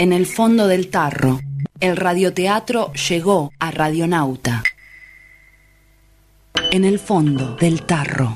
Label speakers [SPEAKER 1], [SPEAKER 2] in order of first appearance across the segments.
[SPEAKER 1] En el fondo del tarro, el radioteatro llegó a Radionauta. En el fondo del tarro.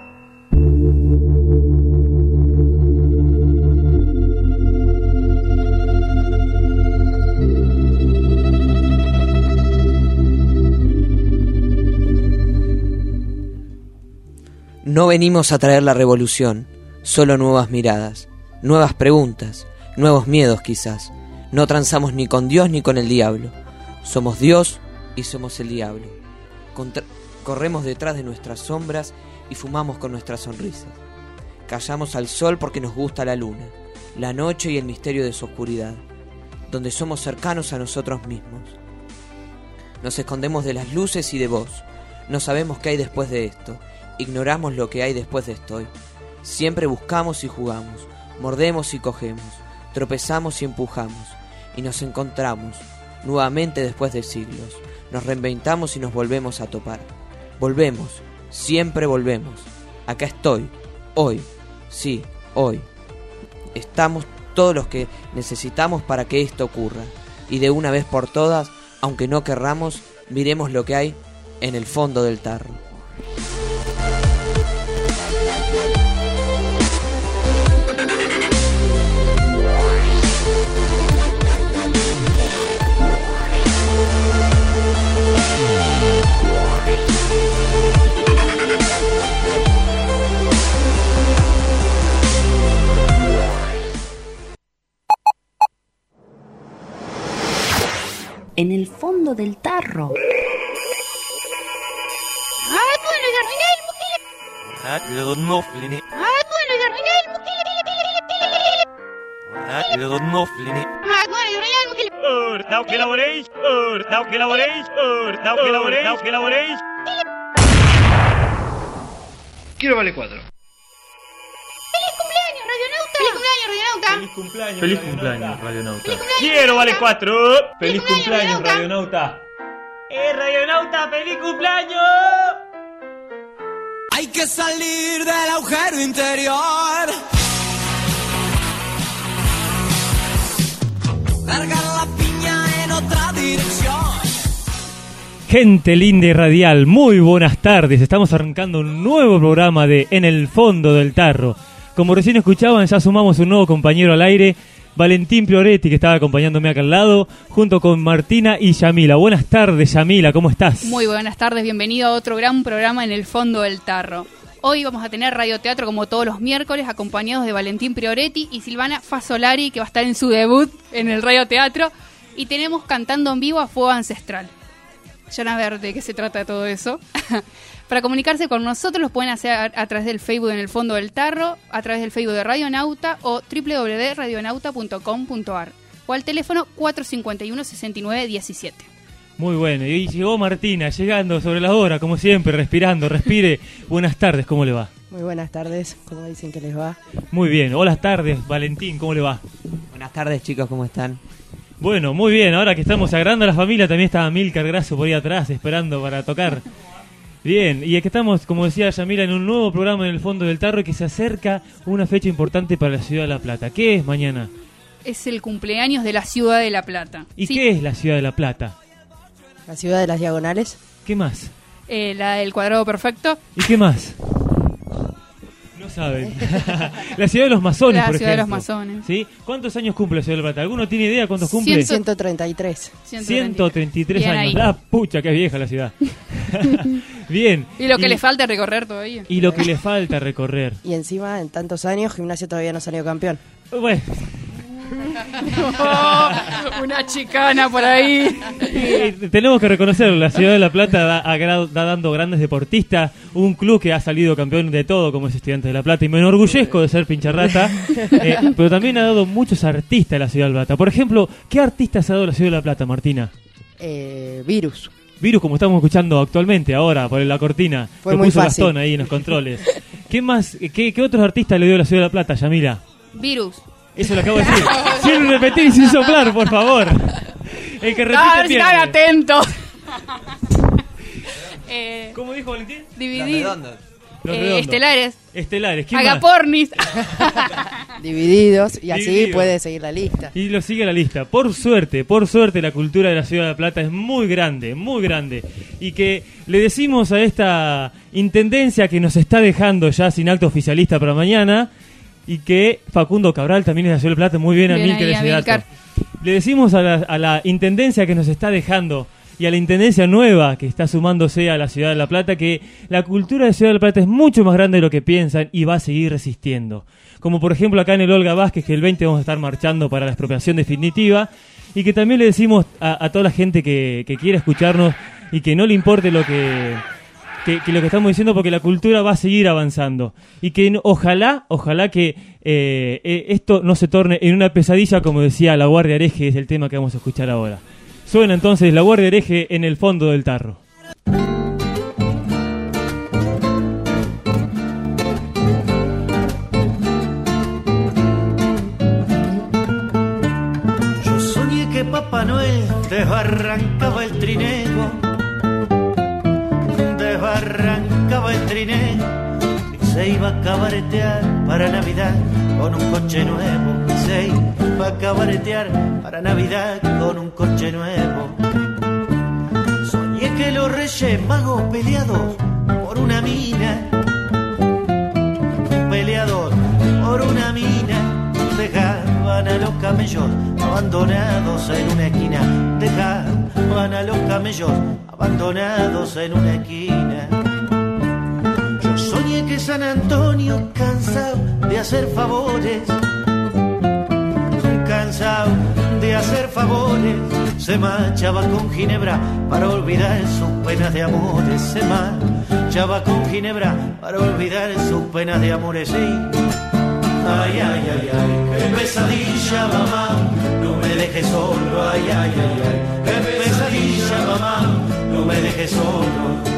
[SPEAKER 2] No venimos a traer la revolución, solo nuevas miradas, nuevas preguntas, nuevos miedos quizás. No transamos ni con Dios ni con el diablo. Somos Dios y somos el diablo. Corremos detrás de nuestras sombras y fumamos con nuestras sonrisas. Callamos al sol porque nos gusta la luna, la noche y el misterio de su oscuridad, donde somos cercanos a nosotros mismos. Nos escondemos de las luces y de vos. No sabemos qué hay después de esto. Ignoramos lo que hay después de estoy. Siempre buscamos y jugamos, mordemos y cogemos, tropezamos y empujamos, y nos encontramos nuevamente después de siglos. Nos reinventamos y nos volvemos a topar. Volvemos, siempre volvemos. Acá estoy, hoy, sí, hoy. Estamos todos los que necesitamos para que esto ocurra. Y de una vez por todas, aunque no querramos, miremos lo que hay en el fondo del tarro.
[SPEAKER 1] En el fondo del tarro.
[SPEAKER 3] Quiero vale 4.
[SPEAKER 4] Feliz cumpleaños, Radionauta. Quiero vale 4. Feliz cumpleaños, Radionauta. Radionauta, feliz cumpleaños.
[SPEAKER 5] Hay que salir del agujero interior. Largar la piña en otra dirección.
[SPEAKER 4] Gente linda y radial, muy buenas tardes. Estamos arrancando un nuevo programa de En el fondo del tarro. Como recién escuchaban, ya sumamos un nuevo compañero al aire, Valentín Prioretti, que estaba acompañándome acá al lado, junto con Martina y Yamila. Buenas tardes, Yamila, ¿cómo estás?
[SPEAKER 6] Muy buenas tardes, bienvenido a otro gran programa En el fondo del tarro. Hoy vamos a tener radioteatro como todos los miércoles, acompañados de Valentín Prioretti y Silvana Fasolari, que va a estar en su debut en el radioteatro. Y tenemos cantando en vivo a Fuego Ancestral. Ya van a ver de qué se trata todo eso. Para comunicarse con nosotros los pueden hacer a través del Facebook En el fondo del tarro, a través del Facebook de Radionauta o www.radionauta.com.ar o al teléfono 451-6917.
[SPEAKER 4] Muy bueno, y llegó Martina, llegando sobre la hora, como siempre, respirando, respire. Buenas tardes, ¿cómo le va?
[SPEAKER 7] Muy buenas tardes, ¿cómo dicen que les va?
[SPEAKER 4] Muy bien, hola tardes, Valentín, ¿cómo le va?
[SPEAKER 2] Buenas tardes, chicos, ¿cómo están?
[SPEAKER 4] Bueno, muy bien, ahora que estamos agrandando a la familia, también estaba Milcar Grasso por ahí atrás, esperando para tocar. Bien, y es que estamos, como decía Yamila, en un nuevo programa En el fondo del tarro, que se acerca una fecha importante para la ciudad de La Plata. ¿Qué es mañana?
[SPEAKER 6] Es el cumpleaños de la ciudad de La Plata.
[SPEAKER 4] ¿Y qué es la ciudad de La Plata?
[SPEAKER 7] La ciudad de las diagonales.
[SPEAKER 4] ¿Qué más?
[SPEAKER 6] La del cuadrado perfecto.
[SPEAKER 4] ¿Y qué más? No saben. La ciudad de los masones, por ejemplo. La ciudad de los
[SPEAKER 6] masones.
[SPEAKER 4] ¿Sí? ¿Cuántos años cumple la ciudad de La Plata? ¿Alguno tiene idea cuántos cumple?
[SPEAKER 7] 133.
[SPEAKER 4] 133
[SPEAKER 6] Bien
[SPEAKER 4] años.
[SPEAKER 6] ahí.
[SPEAKER 4] La pucha, qué vieja la ciudad. Bien.
[SPEAKER 6] Y lo que le falta recorrer todavía.
[SPEAKER 4] Y lo que le falta recorrer.
[SPEAKER 7] Y encima, en tantos años, Gimnasia todavía no salió campeón.
[SPEAKER 4] Bueno.
[SPEAKER 6] Una chicana por ahí.
[SPEAKER 4] Tenemos que reconocerlo, la ciudad de La Plata da dando grandes deportistas, un club que ha salido campeón de todo como es Estudiantes de La Plata, y me enorgullezco de ser pincharrata, pero también ha dado muchos artistas la ciudad de La Plata. Por ejemplo, ¿qué artistas ha dado la ciudad de La Plata, Martina?
[SPEAKER 7] Virus,
[SPEAKER 4] como estamos escuchando actualmente, ahora, por la cortina.
[SPEAKER 7] Fue
[SPEAKER 4] lo
[SPEAKER 7] muy
[SPEAKER 4] puso
[SPEAKER 7] fácil.
[SPEAKER 4] Gastón ahí en los controles. ¿Qué más? ¿Qué otros artistas le dio la ciudad de La Plata, Yamila?
[SPEAKER 6] Virus.
[SPEAKER 4] Eso lo acabo de decir. Sin repetir y sin soplar, por favor. El que repite pierde.
[SPEAKER 6] ¡Estar atento!
[SPEAKER 4] ¿Cómo dijo Valentín?
[SPEAKER 6] Dividir.
[SPEAKER 4] Los Redondos.
[SPEAKER 6] Estelares.
[SPEAKER 4] ¿Quién más?
[SPEAKER 6] Agapornis.
[SPEAKER 7] Divididos, y así
[SPEAKER 4] Divididos.
[SPEAKER 7] puede seguir la lista.
[SPEAKER 4] Y lo sigue la lista. Por suerte, la cultura de la Ciudad de La Plata es muy grande, muy grande. Y que le decimos a esta intendencia que nos está dejando ya sin acto oficialista para mañana, y que Facundo Cabral también es de la Ciudad de La Plata, muy bien,
[SPEAKER 6] Bien
[SPEAKER 4] Amílcar,
[SPEAKER 6] ahí,
[SPEAKER 4] ese dato.
[SPEAKER 6] Amílcar.
[SPEAKER 4] Le decimos a la intendencia que nos está dejando y a la intendencia nueva que está sumándose a la Ciudad de La Plata que la cultura de Ciudad de La Plata es mucho más grande de lo que piensan y va a seguir resistiendo. Como por ejemplo acá en el Olga Vázquez, que el 20 vamos a estar marchando para la expropiación definitiva, y que también le decimos a toda la gente que quiera escucharnos y que no le importe lo que lo que estamos diciendo, porque la cultura va a seguir avanzando y que ojalá que esto no se torne en una pesadilla, como decía La Guardia Hereje, es el tema que vamos a escuchar ahora. Suena entonces La Guardia Hereje en el fondo del tarro.
[SPEAKER 8] Yo soñé que Papá Noel desbarrancaba el trineo, desbarrancaba el trineo y se iba a cabaretear para Navidad con un coche nuevo. Se iba a cabaretear para Navidad con un coche nuevo. Soñé que los Reyes Magos peleados por una mina, peleados por una mina, dejaban a los camellos abandonados en una esquina, dejaban a los camellos abandonados en una esquina. Yo soñé que San Antonio, cansado de hacer favores, cansado de hacer favores, se marchaba con Ginebra para olvidar sus penas de amores, se marchaba con Ginebra para olvidar sus penas de amores. Sí. Ay, ay, ay, ay, qué pesadilla, mamá, no me dejes solo. Ay, ay, ay, ay, qué pesadilla, mamá, no me dejes solo.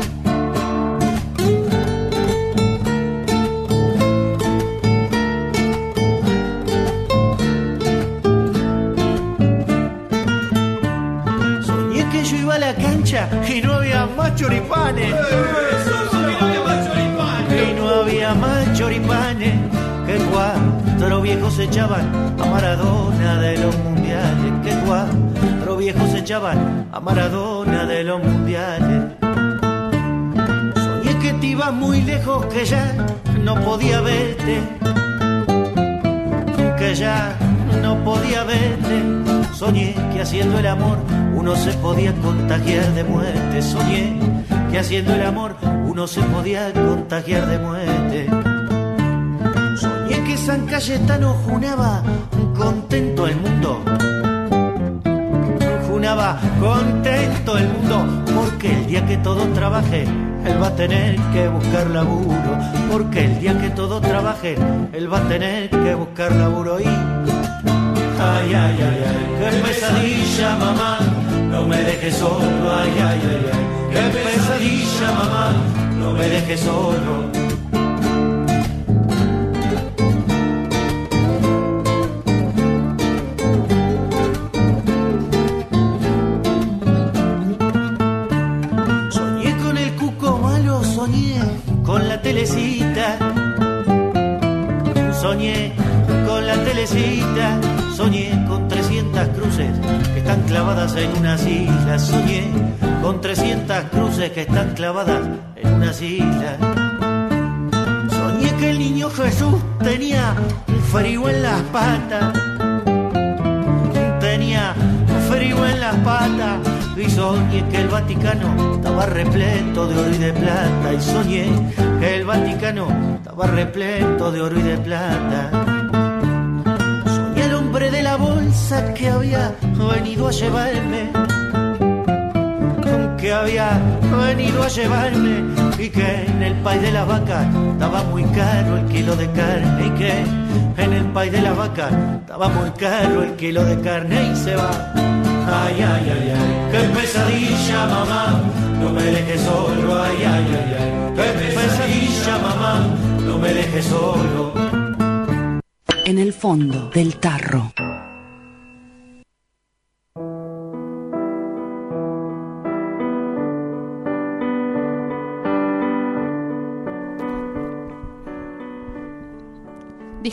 [SPEAKER 8] Soñé que yo iba a la cancha y no había más choripanes. Y no había más choripanes. Que cuatro viejos echaban a Maradona de los mundiales. Que cuatro viejos echaban a Maradona de los mundiales. Soñé que te ibas muy lejos, que ya no podía verte, que ya no podía verte. Soñé que haciendo el amor uno se podía contagiar de muerte. Soñé que haciendo el amor uno se podía contagiar de muerte. Soñé que San Cayetano junaba contento el mundo, junaba contento el mundo, porque el día que todo trabaje él va a tener que buscar laburo, porque el día que todo trabaje él va a tener que buscar laburo. Y ay, ay, ay, ay, qué pesadilla, mamá, no me dejes solo. Ay, ay, ay, ay, qué pesadilla, mamá, no me dejes solo. Soñé con el cuco malo, soñé con la telecita, soñé con la telecita, soñé con 300 cruces que están clavadas en unas islas, soñé con 300 cruces que están clavadas en unas islas. Soñé que el niño Jesús tenía un frío en las patas, tenía un frío en las patas. Y soñé que el Vaticano estaba repleto de oro y de plata. Y soñé que el Vaticano estaba repleto de oro y de plata. Soñé al hombre de la bolsa que había venido a llevarme, que había venido a llevarme, y que en el país de las vacas estaba muy caro el kilo de carne, y que en el país de las vacas estaba muy caro el kilo de carne. Y se va. Ay, ay, ay, ay, qué pesadilla, mamá, no me dejes solo. Ay, ay, ay, ay, qué pesadilla, mamá, no me dejes solo.
[SPEAKER 1] En el fondo del tarro.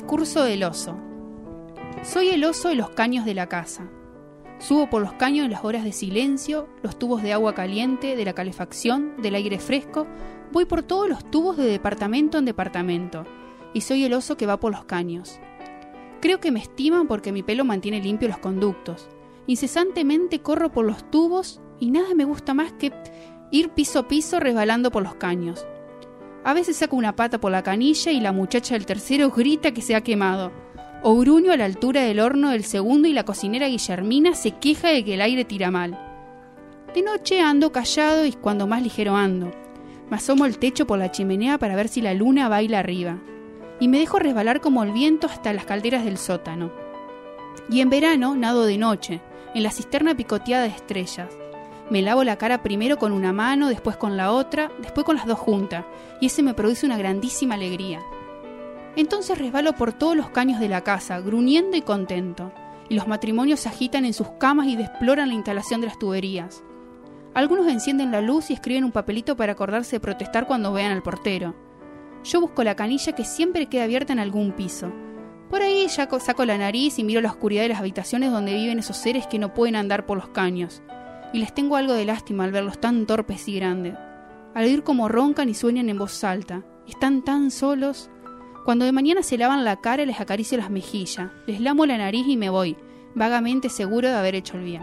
[SPEAKER 6] Discurso del oso. Soy el oso de los caños de la casa. Subo por los caños en las horas de silencio, los tubos de agua caliente, de la calefacción, del aire fresco. Voy por todos los tubos de departamento en departamento. Y soy el oso que va por los caños. Creo que me estiman porque mi pelo mantiene limpios los conductos. Incesantemente corro por los tubos y nada me gusta más que ir piso a piso resbalando por los caños. A veces saco una pata por la canilla y la muchacha del tercero grita que se ha quemado. O gruño a la altura del horno del segundo y la cocinera Guillermina se queja de que el aire tira mal. De noche ando callado y cuando más ligero ando. Me asomo al techo por la chimenea para ver si la luna baila arriba. Y me dejo resbalar como el viento hasta las calderas del sótano. Y en verano nado de noche, en la cisterna picoteada de estrellas. Me lavo la cara primero con una mano, después con la otra, después con las dos juntas, y ese me produce una grandísima alegría. Entonces resbalo por todos los caños de la casa, gruñendo y contento, y los matrimonios se agitan en sus camas y desploran la instalación de las tuberías. Algunos encienden la luz y escriben un papelito para acordarse de protestar cuando vean al portero. Yo busco la canilla que siempre queda abierta en algún piso. Por ahí ya saco la nariz y miro la oscuridad de las habitaciones donde viven esos seres que no pueden andar por los caños. Y les tengo algo de lástima al verlos tan torpes y grandes. Al oír cómo roncan y sueñan en voz alta. Están tan solos. Cuando de mañana se lavan la cara les acaricio las mejillas, les lamo la nariz y me voy, vagamente seguro de haber hecho el bien.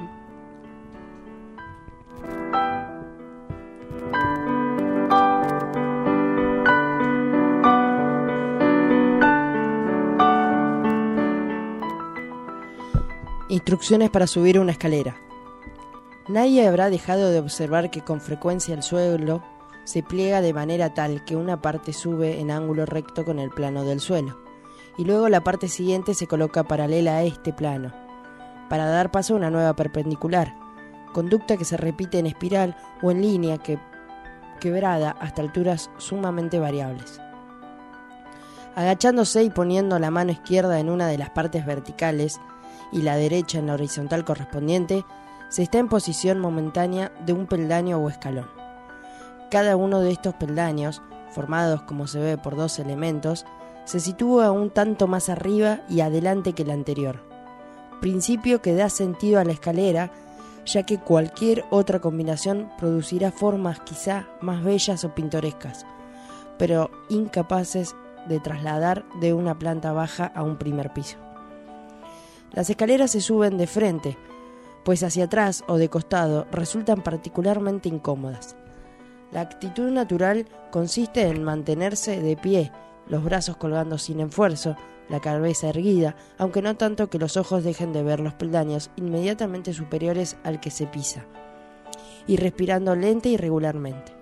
[SPEAKER 7] Instrucciones para subir una escalera. Nadie habrá dejado de observar que con frecuencia el suelo se pliega de manera tal que una parte sube en ángulo recto con el plano del suelo, y luego la parte siguiente se coloca paralela a este plano, para dar paso a una nueva perpendicular, conducta que se repite en espiral o en línea quebrada hasta alturas sumamente variables. Agachándose y poniendo la mano izquierda en una de las partes verticales y la derecha en la horizontal correspondiente, se está en posición momentánea de un peldaño o escalón. Cada uno de estos peldaños, formados como se ve por dos elementos, se sitúa un tanto más arriba y adelante que el anterior, principio que da sentido a la escalera, ya que cualquier otra combinación producirá formas quizá más bellas o pintorescas, pero incapaces de trasladar de una planta baja a un primer piso. Las escaleras se suben de frente, pues hacia atrás o de costado resultan particularmente incómodas. La actitud natural consiste en mantenerse de pie, los brazos colgando sin esfuerzo, la cabeza erguida, aunque no tanto que los ojos dejen de ver los peldaños inmediatamente superiores al que se pisa, y respirando lenta y regularmente.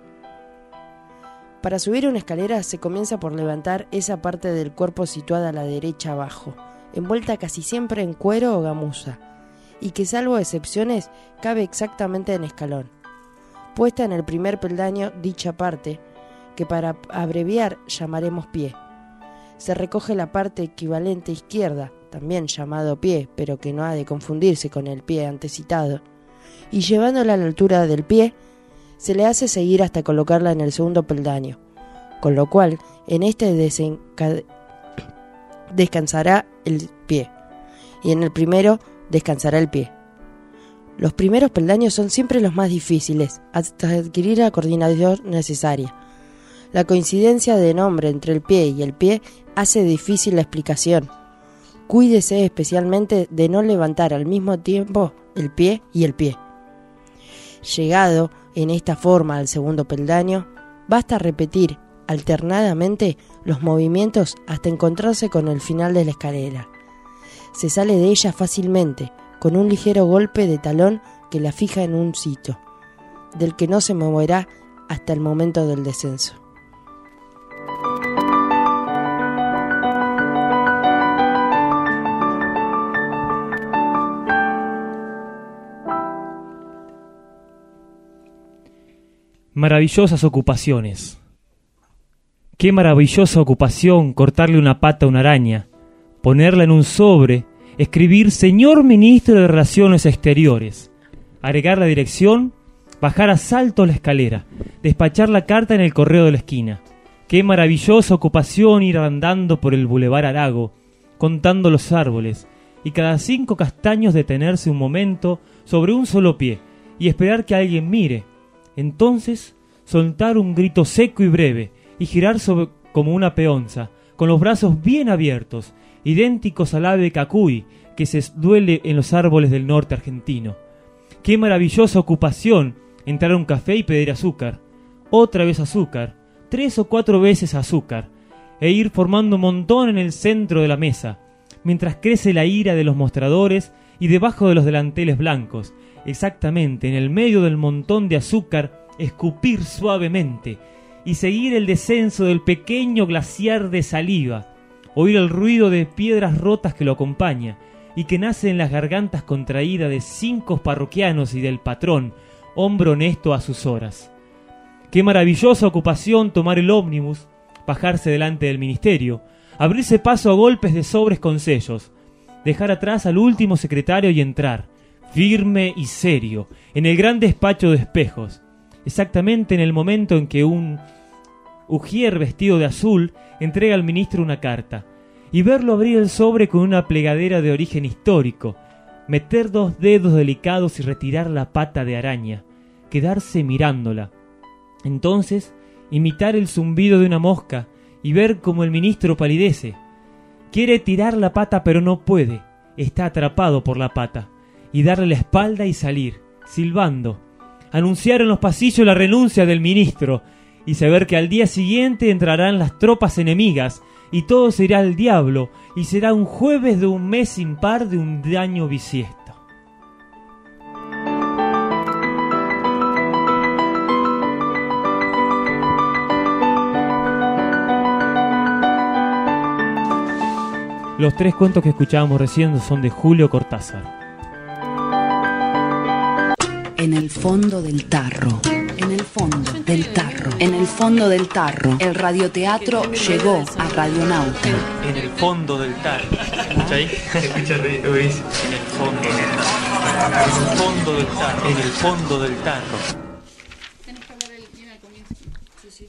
[SPEAKER 7] Para subir una escalera se comienza por levantar esa parte del cuerpo situada a la derecha abajo, envuelta casi siempre en cuero o gamuza, y que salvo excepciones cabe exactamente en escalón. Puesta en el primer peldaño dicha parte, que para abreviar llamaremos pie. Se recoge la parte equivalente izquierda, también llamado pie, pero que no ha de confundirse con el pie antecitado, y llevándola a la altura del pie, se le hace seguir hasta colocarla en el segundo peldaño, con lo cual en este descansará el pie, y en el primero descansará el pie. Los primeros peldaños son siempre los más difíciles, hasta adquirir la coordinación necesaria. La coincidencia de nombre entre el pie y el pie hace difícil la explicación. Cuídese especialmente de no levantar al mismo tiempo el pie y el pie. Llegado en esta forma al segundo peldaño, basta repetir alternadamente los movimientos hasta encontrarse con el final de la escalera. Se sale de ella fácilmente, con un ligero golpe de talón que la fija en un sitio, del que no se moverá hasta el momento del descenso.
[SPEAKER 4] Maravillosas ocupaciones. Qué maravillosa ocupación cortarle una pata a una araña, ponerla en un sobre, escribir Señor Ministro de Relaciones Exteriores, agregar la dirección, bajar a salto la escalera, despachar la carta en el correo de la esquina. Qué maravillosa ocupación ir andando por el Boulevard Arago, contando los árboles, y cada 5 castaños detenerse un momento sobre un solo pie y esperar que alguien mire. Entonces soltar un grito seco y breve y girar como una peonza, con los brazos bien abiertos, idénticos al ave cacuy que se duele en los árboles del norte argentino. ¡Qué maravillosa ocupación! Entrar a un café y pedir azúcar, otra vez azúcar, 3 o 4 veces azúcar, e ir formando un montón en el centro de la mesa, mientras crece la ira de los mostradores y debajo de los delanteles blancos, exactamente en el medio del montón de azúcar, escupir suavemente y seguir el descenso del pequeño glaciar de saliva, oír el ruido de piedras rotas que lo acompaña y que nace en las gargantas contraídas de 5 parroquianos y del patrón, hombre honesto a sus horas. Qué maravillosa ocupación tomar el ómnibus, bajarse delante del ministerio, abrirse paso a golpes de sobres con sellos, dejar atrás al último secretario y entrar, firme y serio, en el gran despacho de espejos, exactamente en el momento en que un ujier vestido de azul entrega al ministro una carta, y verlo abrir el sobre con una plegadera de origen histórico, meter 2 dedos delicados y retirar la pata de araña, quedarse mirándola. Entonces, imitar el zumbido de una mosca y ver cómo el ministro palidece. Quiere tirar la pata pero no puede, está atrapado por la pata, y darle la espalda y salir, silbando. Anunciar en los pasillos la renuncia del ministro, y saber que al día siguiente entrarán las tropas enemigas, y todo se irá al diablo, y será un jueves de un mes impar de un año bisiesto. Los 3 cuentos que escuchábamos recién son de Julio Cortázar.
[SPEAKER 1] En el fondo del tarro. En el fondo del tarro. En el fondo del tarro. El radioteatro llegó a Radionauta.
[SPEAKER 9] En el fondo del tarro. ¿Escucha ahí? Escucha lo que dice. En el fondo del tarro. En el fondo del tarro. En el fondo del tarro.
[SPEAKER 6] Tenés que hablar bien al comienzo. Sí.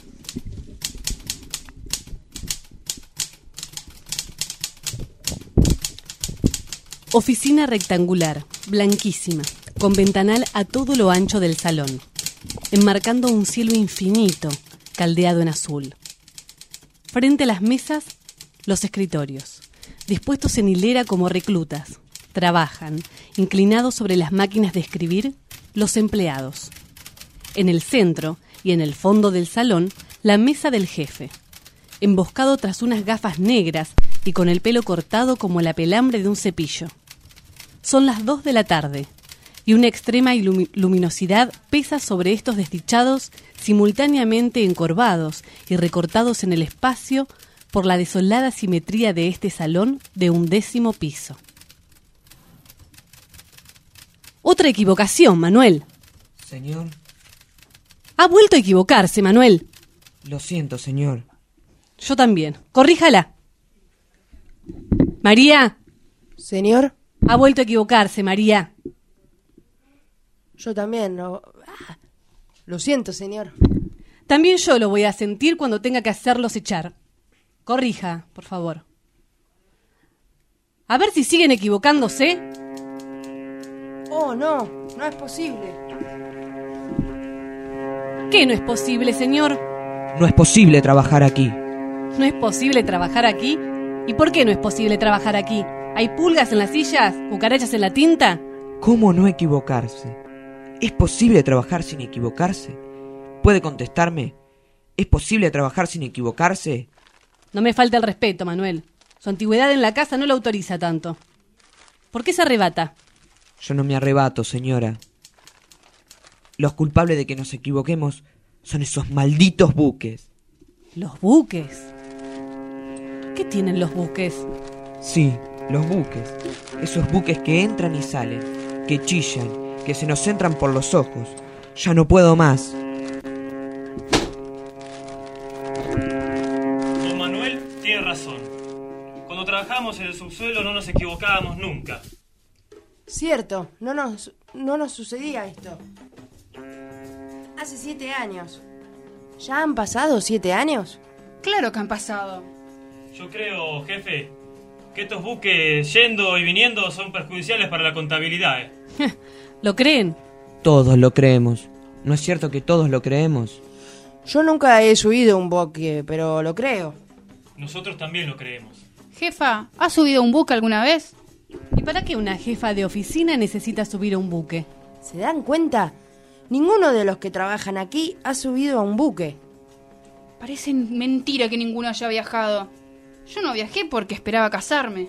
[SPEAKER 10] Oficina rectangular, blanquísima, con ventanal a todo lo ancho del salón, enmarcando un cielo infinito, caldeado en azul. Frente a las mesas, los escritorios, dispuestos en hilera como reclutas. Trabajan, inclinados sobre las máquinas de escribir, los empleados. En el centro y en el fondo del salón, la mesa del jefe, emboscado tras unas gafas negras y con el pelo cortado como la pelambre de un cepillo. Son las 2 de la tarde, y una extrema luminosidad pesa sobre estos desdichados simultáneamente encorvados y recortados en el espacio por la desolada simetría de este salón de 11º piso. Otra equivocación, Manuel.
[SPEAKER 2] Señor.
[SPEAKER 10] Ha vuelto a equivocarse, Manuel.
[SPEAKER 2] Lo siento, señor.
[SPEAKER 10] Yo también. Corríjala. María.
[SPEAKER 7] Señor.
[SPEAKER 10] Ha vuelto a equivocarse, María.
[SPEAKER 7] Yo también. No. Lo siento, señor.
[SPEAKER 10] También yo lo voy a sentir cuando tenga que hacerlos echar. Corrija, por favor. A ver si siguen equivocándose.
[SPEAKER 7] Oh, no. No es posible.
[SPEAKER 10] ¿Qué no es posible, señor?
[SPEAKER 2] No es posible trabajar aquí.
[SPEAKER 10] ¿No es posible trabajar aquí? ¿Y por qué no es posible trabajar aquí? ¿Hay pulgas en las sillas? ¿Cucarachas en la tinta?
[SPEAKER 2] ¿Cómo no equivocarse? ¿Es posible trabajar sin equivocarse? ¿Puede contestarme? ¿Es posible trabajar sin equivocarse?
[SPEAKER 10] No me falta el respeto, Manuel. Su antigüedad en la casa no lo autoriza tanto. ¿Por qué se arrebata?
[SPEAKER 2] Yo no me arrebato, señora. Los culpables de que nos equivoquemos son esos malditos buques.
[SPEAKER 10] ¿Los buques? ¿Qué tienen los buques?
[SPEAKER 2] Sí, los buques. Esos buques que entran y salen, que chillan, que se nos entran por los ojos. Ya no puedo más.
[SPEAKER 4] Don Manuel tiene razón. Cuando trabajamos en el subsuelo no nos equivocábamos nunca.
[SPEAKER 7] Cierto, no nos sucedía esto. Hace 7 años. ¿Ya han pasado 7 años?
[SPEAKER 6] Claro que han pasado.
[SPEAKER 4] Yo creo, jefe, que estos buques yendo y viniendo son perjudiciales para la contabilidad.
[SPEAKER 10] ¿Lo creen?
[SPEAKER 2] Todos lo creemos. ¿No es cierto que todos lo creemos?
[SPEAKER 7] Yo nunca he subido un buque, pero lo creo.
[SPEAKER 4] Nosotros también lo creemos.
[SPEAKER 6] Jefa, ¿has subido un buque alguna vez?
[SPEAKER 10] ¿Y para qué una jefa de oficina necesita subir a un buque?
[SPEAKER 7] ¿Se dan cuenta? Ninguno de los que trabajan aquí ha subido a un buque.
[SPEAKER 6] Parece mentira que ninguno haya viajado. Yo no viajé porque esperaba casarme.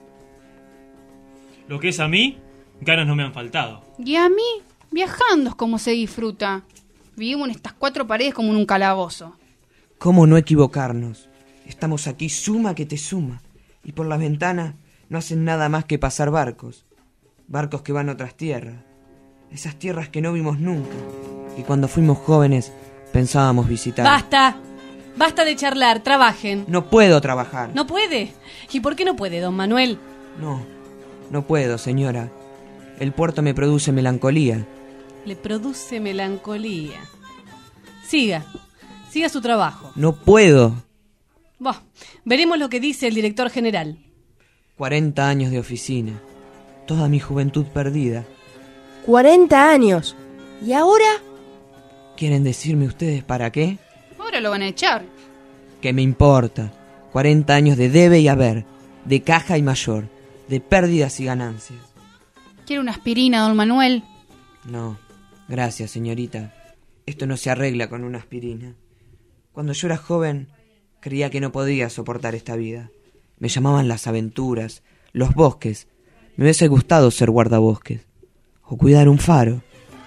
[SPEAKER 4] Lo que es a mí, ganas no me han faltado.
[SPEAKER 6] Y a mí, viajando es como se disfruta. Vivimos en estas 4 paredes como en un calabozo.
[SPEAKER 2] ¿Cómo no equivocarnos? Estamos aquí suma que te suma. Y por las ventanas no hacen nada más que pasar barcos. Barcos que van a otras tierras. Esas tierras que no vimos nunca. Y cuando fuimos jóvenes pensábamos visitar.
[SPEAKER 10] ¡Basta! ¡Basta de charlar! ¡Trabajen!
[SPEAKER 2] No puedo trabajar.
[SPEAKER 10] ¿No puede? ¿Y por qué no puede, don Manuel?
[SPEAKER 2] No puedo, señora. El puerto me produce melancolía.
[SPEAKER 10] Le produce melancolía. Siga su trabajo.
[SPEAKER 2] No puedo.
[SPEAKER 10] Bah, veremos lo que dice el director general.
[SPEAKER 2] 40 años de oficina. Toda mi juventud perdida.
[SPEAKER 7] 40 años. ¿Y ahora?
[SPEAKER 2] ¿Quieren decirme ustedes para qué?
[SPEAKER 6] Ahora lo van a echar.
[SPEAKER 2] ¿Qué me importa? 40 años de debe y haber, de caja y mayor, de pérdidas y ganancias.
[SPEAKER 6] ¿Quiere una aspirina, don Manuel?
[SPEAKER 2] No, gracias, señorita. Esto no se arregla con una aspirina. Cuando yo era joven, creía que no podía soportar esta vida. Me llamaban las aventuras, los bosques. Me hubiese gustado ser guardabosques. O cuidar un faro.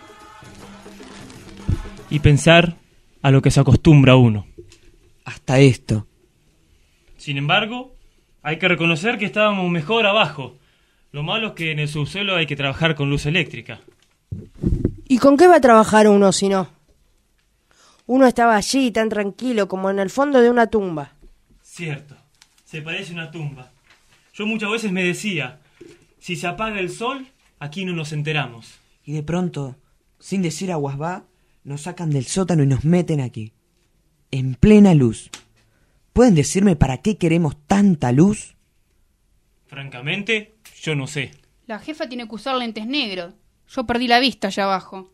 [SPEAKER 4] Y pensar a lo que se acostumbra uno.
[SPEAKER 2] Hasta esto.
[SPEAKER 4] Sin embargo, hay que reconocer que estábamos mejor abajo. Lo malo es que en el subsuelo hay que trabajar con luz eléctrica.
[SPEAKER 7] ¿Y con qué va a trabajar uno si no? Uno estaba allí tan tranquilo como en el fondo de una tumba.
[SPEAKER 4] Cierto, se parece a una tumba. Yo muchas veces me decía, si se apaga el sol, aquí no nos enteramos.
[SPEAKER 2] Y de pronto, sin decir aguas va, nos sacan del sótano y nos meten aquí. En plena luz. ¿Pueden decirme para qué queremos tanta luz?
[SPEAKER 4] Francamente, yo no sé.
[SPEAKER 6] La jefa tiene que usar lentes negros. Yo perdí la vista allá abajo.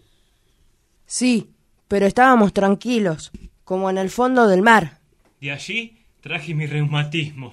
[SPEAKER 7] Sí, pero estábamos tranquilos, como en el fondo del mar.
[SPEAKER 4] De allí traje mi reumatismo.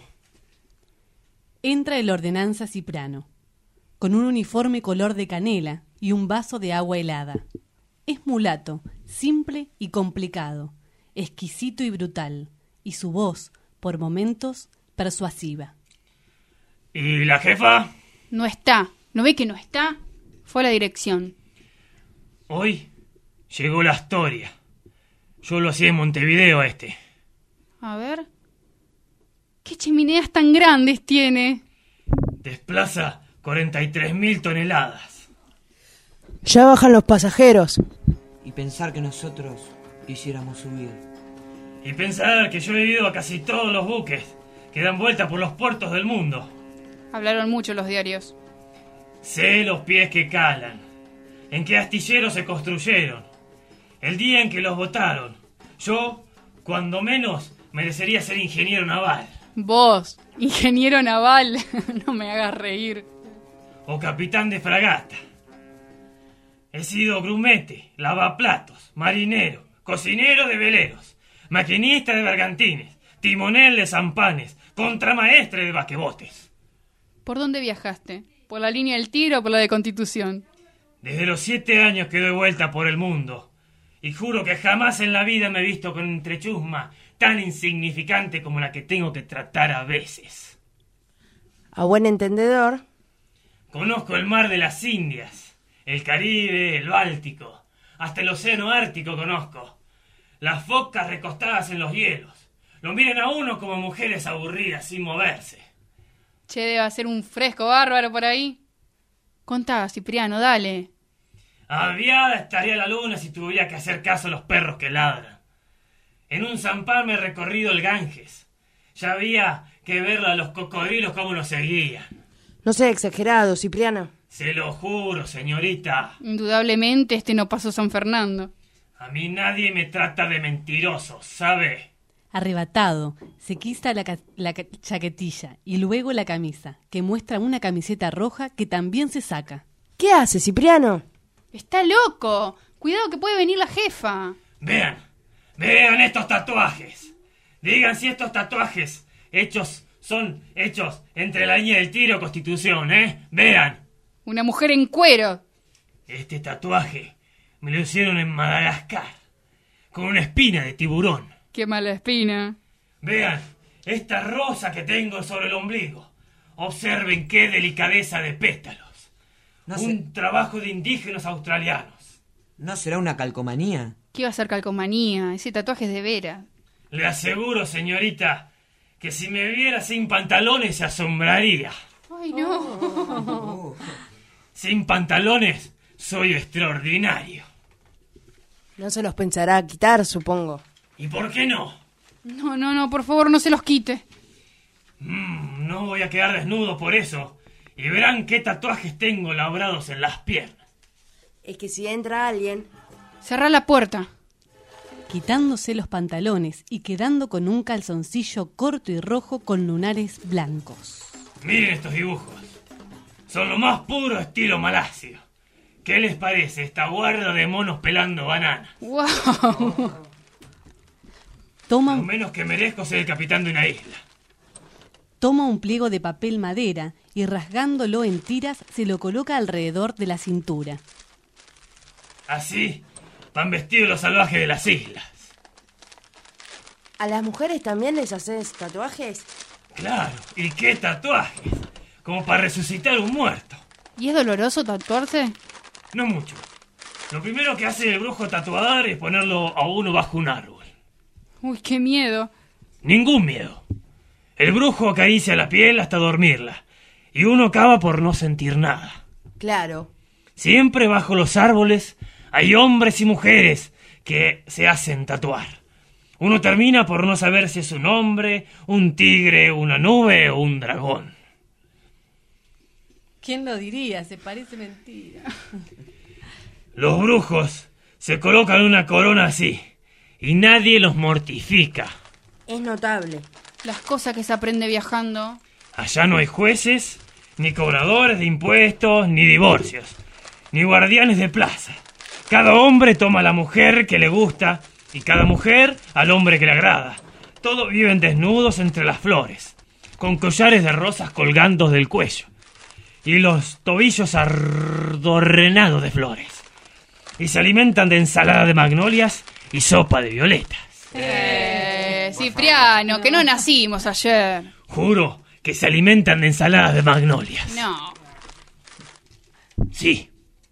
[SPEAKER 10] Entra el ordenanza Ciprano, con un uniforme color de canela y un vaso de agua helada. Es mulato, simple y complicado, exquisito y brutal, y su voz, por momentos, persuasiva.
[SPEAKER 4] ¿Y la jefa?
[SPEAKER 6] No está. ¿No ve que no está? Fue a la dirección.
[SPEAKER 4] Hoy llegó la Astoria. Yo lo hacía en Montevideo este.
[SPEAKER 6] A ver. ¿Qué chimeneas tan grandes tiene?
[SPEAKER 4] Desplaza 43.000 toneladas.
[SPEAKER 7] Ya bajan los pasajeros.
[SPEAKER 2] Y pensar que nosotros quisiéramos subir.
[SPEAKER 4] Y pensar que yo he vivido a casi todos los buques que dan vuelta por los puertos del mundo.
[SPEAKER 6] Hablaron mucho los diarios.
[SPEAKER 4] Sé los pies que calan, en qué astilleros se construyeron, el día en que los botaron. Yo, cuando menos, merecería ser ingeniero naval.
[SPEAKER 6] Vos, ingeniero naval, no me hagas reír.
[SPEAKER 4] O capitán de fragata. He sido grumete, lavaplatos, marinero, cocinero de veleros, maquinista de bergantines, timonel de zampanes, contramaestre de basquebotes.
[SPEAKER 6] ¿Por dónde viajaste? ¿Por la línea del Tigre o por la de Constitución?
[SPEAKER 4] Desde los 7 años que doy vuelta por el mundo. Y juro que jamás en la vida me he visto con entrechusma tan insignificante como la que tengo que tratar a veces.
[SPEAKER 7] A buen entendedor.
[SPEAKER 4] Conozco el mar de las Indias, el Caribe, el Báltico, hasta el océano Ártico conozco. Las focas recostadas en los hielos. Lo miran a uno como mujeres aburridas sin moverse.
[SPEAKER 6] Che, debe hacer un fresco bárbaro por ahí. Contá, Cipriano, dale.
[SPEAKER 4] Aviada estaría la luna si tuviera que hacer caso a los perros que ladran. En un zampán me he recorrido el Ganges. Ya había que ver a los cocodrilos cómo nos seguían.
[SPEAKER 7] No sea exagerado, Cipriano.
[SPEAKER 4] Se lo juro, señorita.
[SPEAKER 6] Indudablemente no pasó San Fernando.
[SPEAKER 4] A mí nadie me trata de mentiroso, ¿sabe?
[SPEAKER 10] Arrebatado, se quita la chaquetilla y luego la camisa, que muestra una camiseta roja que también se saca.
[SPEAKER 7] ¿Qué hace, Cipriano?
[SPEAKER 6] ¡Está loco! Cuidado que puede venir la jefa.
[SPEAKER 11] Vean estos tatuajes. Digan si estos tatuajes son hechos entre la línea del tiro Constitución, ¿eh? Vean.
[SPEAKER 6] Una mujer en cuero.
[SPEAKER 11] Este tatuaje me lo hicieron en Madagascar, con una espina de tiburón.
[SPEAKER 6] ¡Qué mala espina!
[SPEAKER 11] Vean esta rosa que tengo sobre el ombligo. Observen qué delicadeza de pétalos. Un trabajo de indígenas australianos.
[SPEAKER 2] ¿No será una calcomanía?
[SPEAKER 6] ¿Qué va a ser calcomanía? Ese tatuaje es de veras.
[SPEAKER 11] Le aseguro, señorita, que si me viera sin pantalones se asombraría.
[SPEAKER 6] ¡Ay, no!
[SPEAKER 11] Sin pantalones soy extraordinario.
[SPEAKER 7] No se los pensará quitar, supongo.
[SPEAKER 11] ¿Y por qué no?
[SPEAKER 6] No, por favor, no se los quite.
[SPEAKER 11] No voy a quedar desnudo por eso. Y verán qué tatuajes tengo labrados en las piernas.
[SPEAKER 7] Es que si entra alguien...
[SPEAKER 6] Cerrá la puerta.
[SPEAKER 10] Quitándose los pantalones y quedando con un calzoncillo corto y rojo con lunares blancos.
[SPEAKER 11] Miren estos dibujos. Son lo más puro estilo Malasia. ¿Qué les parece esta guarda de monos pelando bananas?
[SPEAKER 6] ¡Wow!
[SPEAKER 11] Lo menos que merezco ser el capitán de una isla.
[SPEAKER 10] Toma un pliego de papel madera y rasgándolo en tiras se lo coloca alrededor de la cintura.
[SPEAKER 11] Así van vestidos los salvajes de las islas.
[SPEAKER 7] ¿A las mujeres también les haces tatuajes?
[SPEAKER 11] Claro, ¿y qué tatuajes? Como para resucitar un muerto.
[SPEAKER 6] ¿Y es doloroso tatuarse?
[SPEAKER 11] No mucho. Lo primero que hace el brujo tatuador es ponerlo a uno bajo un árbol.
[SPEAKER 6] Uy, qué miedo.
[SPEAKER 11] Ningún miedo. El brujo acaricia la piel hasta dormirla. Y uno acaba por no sentir nada.
[SPEAKER 7] Claro.
[SPEAKER 11] Siempre bajo los árboles hay hombres y mujeres que se hacen tatuar. Uno termina por no saber si es un hombre, un tigre, una nube o un dragón.
[SPEAKER 10] ¿Quién lo diría? Se parece mentira.
[SPEAKER 11] Los brujos se colocan una corona así y nadie los mortifica.
[SPEAKER 7] Es notable.
[SPEAKER 6] Las cosas que se aprende viajando.
[SPEAKER 11] Allá no hay jueces, ni cobradores de impuestos, ni divorcios, ni guardianes de plaza. Cada hombre toma a la mujer que le gusta y cada mujer al hombre que le agrada. Todos viven desnudos entre las flores, con collares de rosas colgando del cuello y los tobillos adornados de flores. Y se alimentan de ensalada de magnolias y sopa de violetas.
[SPEAKER 6] Cipriano, que no nacimos ayer.
[SPEAKER 11] Juro que se alimentan de ensaladas de magnolias.
[SPEAKER 6] No.
[SPEAKER 11] Sí.